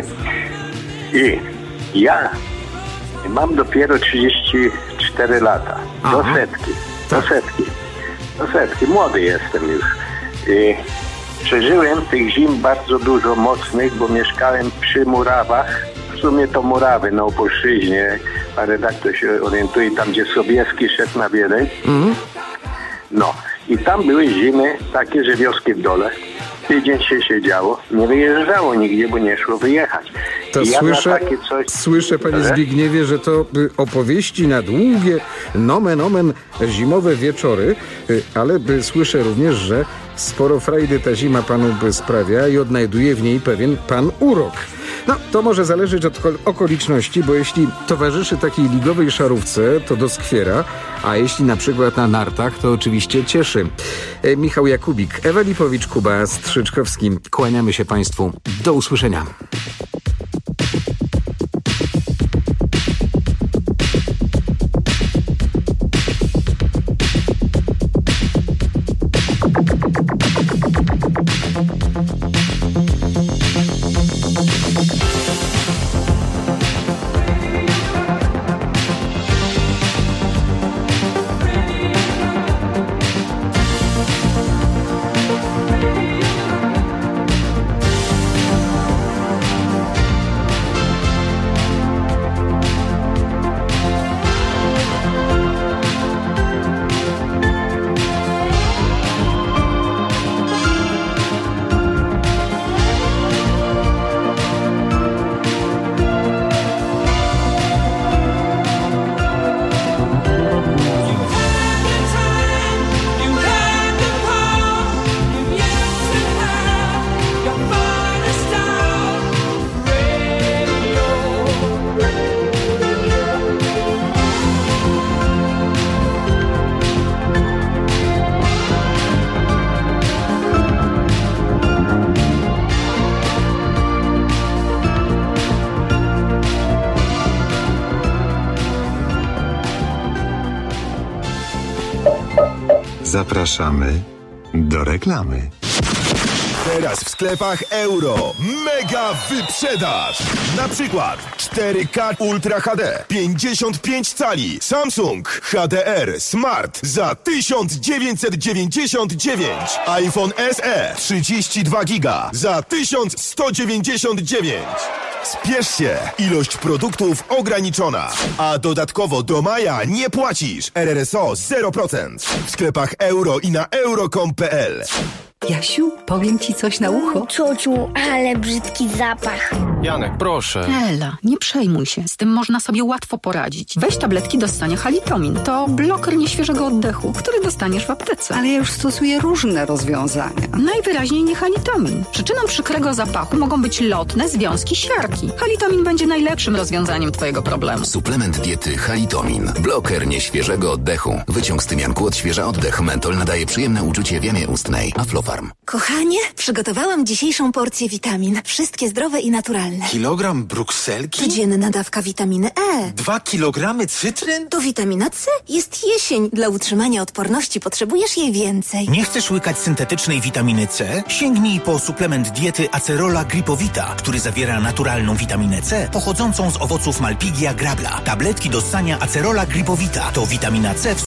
I ja mam dopiero trzydzieści cztery lata. Do Aha. setki. Do setki. Do setki. Młody jestem już. I przeżyłem tych zim bardzo dużo mocnych, bo mieszkałem przy Murawach. W sumie to Murawy na Opolszczyźnie. Pan redaktor się orientuje, tam gdzie Sobieski szedł na Wiedeń. Mhm. No. I tam były zimy takie, że wioski w dole. Tydzień się siedziało. Nie wyjeżdżało nigdzie, bo nie szło wyjechać. To ja słyszę, coś... słyszę, panie Zbigniewie, że to opowieści na długie, nomen omen, zimowe wieczory, ale słyszę również, że sporo frajdy ta zima panu sprawia i odnajduje w niej pewien pan urok. No, to może zależeć od okoliczności, bo jeśli towarzyszy takiej ligowej szarówce, to doskwiera, a jeśli na przykład na nartach, to oczywiście cieszy. E, Michał Jakubik, Ewa Lipowicz, Kuba Strzyczkowski. Kłaniamy się Państwu. Do usłyszenia. Zapraszamy do reklamy. Teraz w sklepach Euro mega wyprzedaż! Na przykład cztery K Ultra H D pięćdziesiąt pięć cali Samsung H D R Smart za tysiąc dziewięćset dziewięćdziesiąt dziewięć, iPhone S E trzydzieści dwa giga za tysiąc sto dziewięćdziesiąt dziewięć. Spiesz się, ilość produktów ograniczona, a dodatkowo do maja nie płacisz. R R S O zero procent w sklepach Euro i na euro kropka com kropka p l. Jasiu, powiem ci coś na ucho. Ciociu, ale brzydki zapach. Janek, proszę. Ela, nie przejmuj się. Z tym można sobie łatwo poradzić. Weź tabletki do ssania Halitomin. To bloker nieświeżego oddechu, który dostaniesz w aptece. Ale ja już stosuję różne rozwiązania. Najwyraźniej nie Halitomin. Przyczyną przykrego zapachu mogą być lotne związki siarki. Halitomin będzie najlepszym rozwiązaniem twojego problemu. Suplement diety Halitomin. Bloker nieświeżego oddechu. Wyciąg z tymianku odświeża oddech. Mentol nadaje przyjemne uczucie w jamie ustnej. Aflofarm. Kochanie, przygotowałam dzisiejszą porcję witamin. Wszystkie zdrowe i naturalne. Kilogram brukselki? Codzienna dawka witaminy E. Dwa kilogramy cytryn? To witamina C. Jest jesień. Dla utrzymania odporności potrzebujesz jej więcej. Nie chcesz łykać syntetycznej witaminy C? Sięgnij po suplement diety Acerola Gripowita, który zawiera naturalną witaminę C pochodzącą z owoców Malpigia grabla. Tabletki do ssania Acerola Gripowita to witamina C w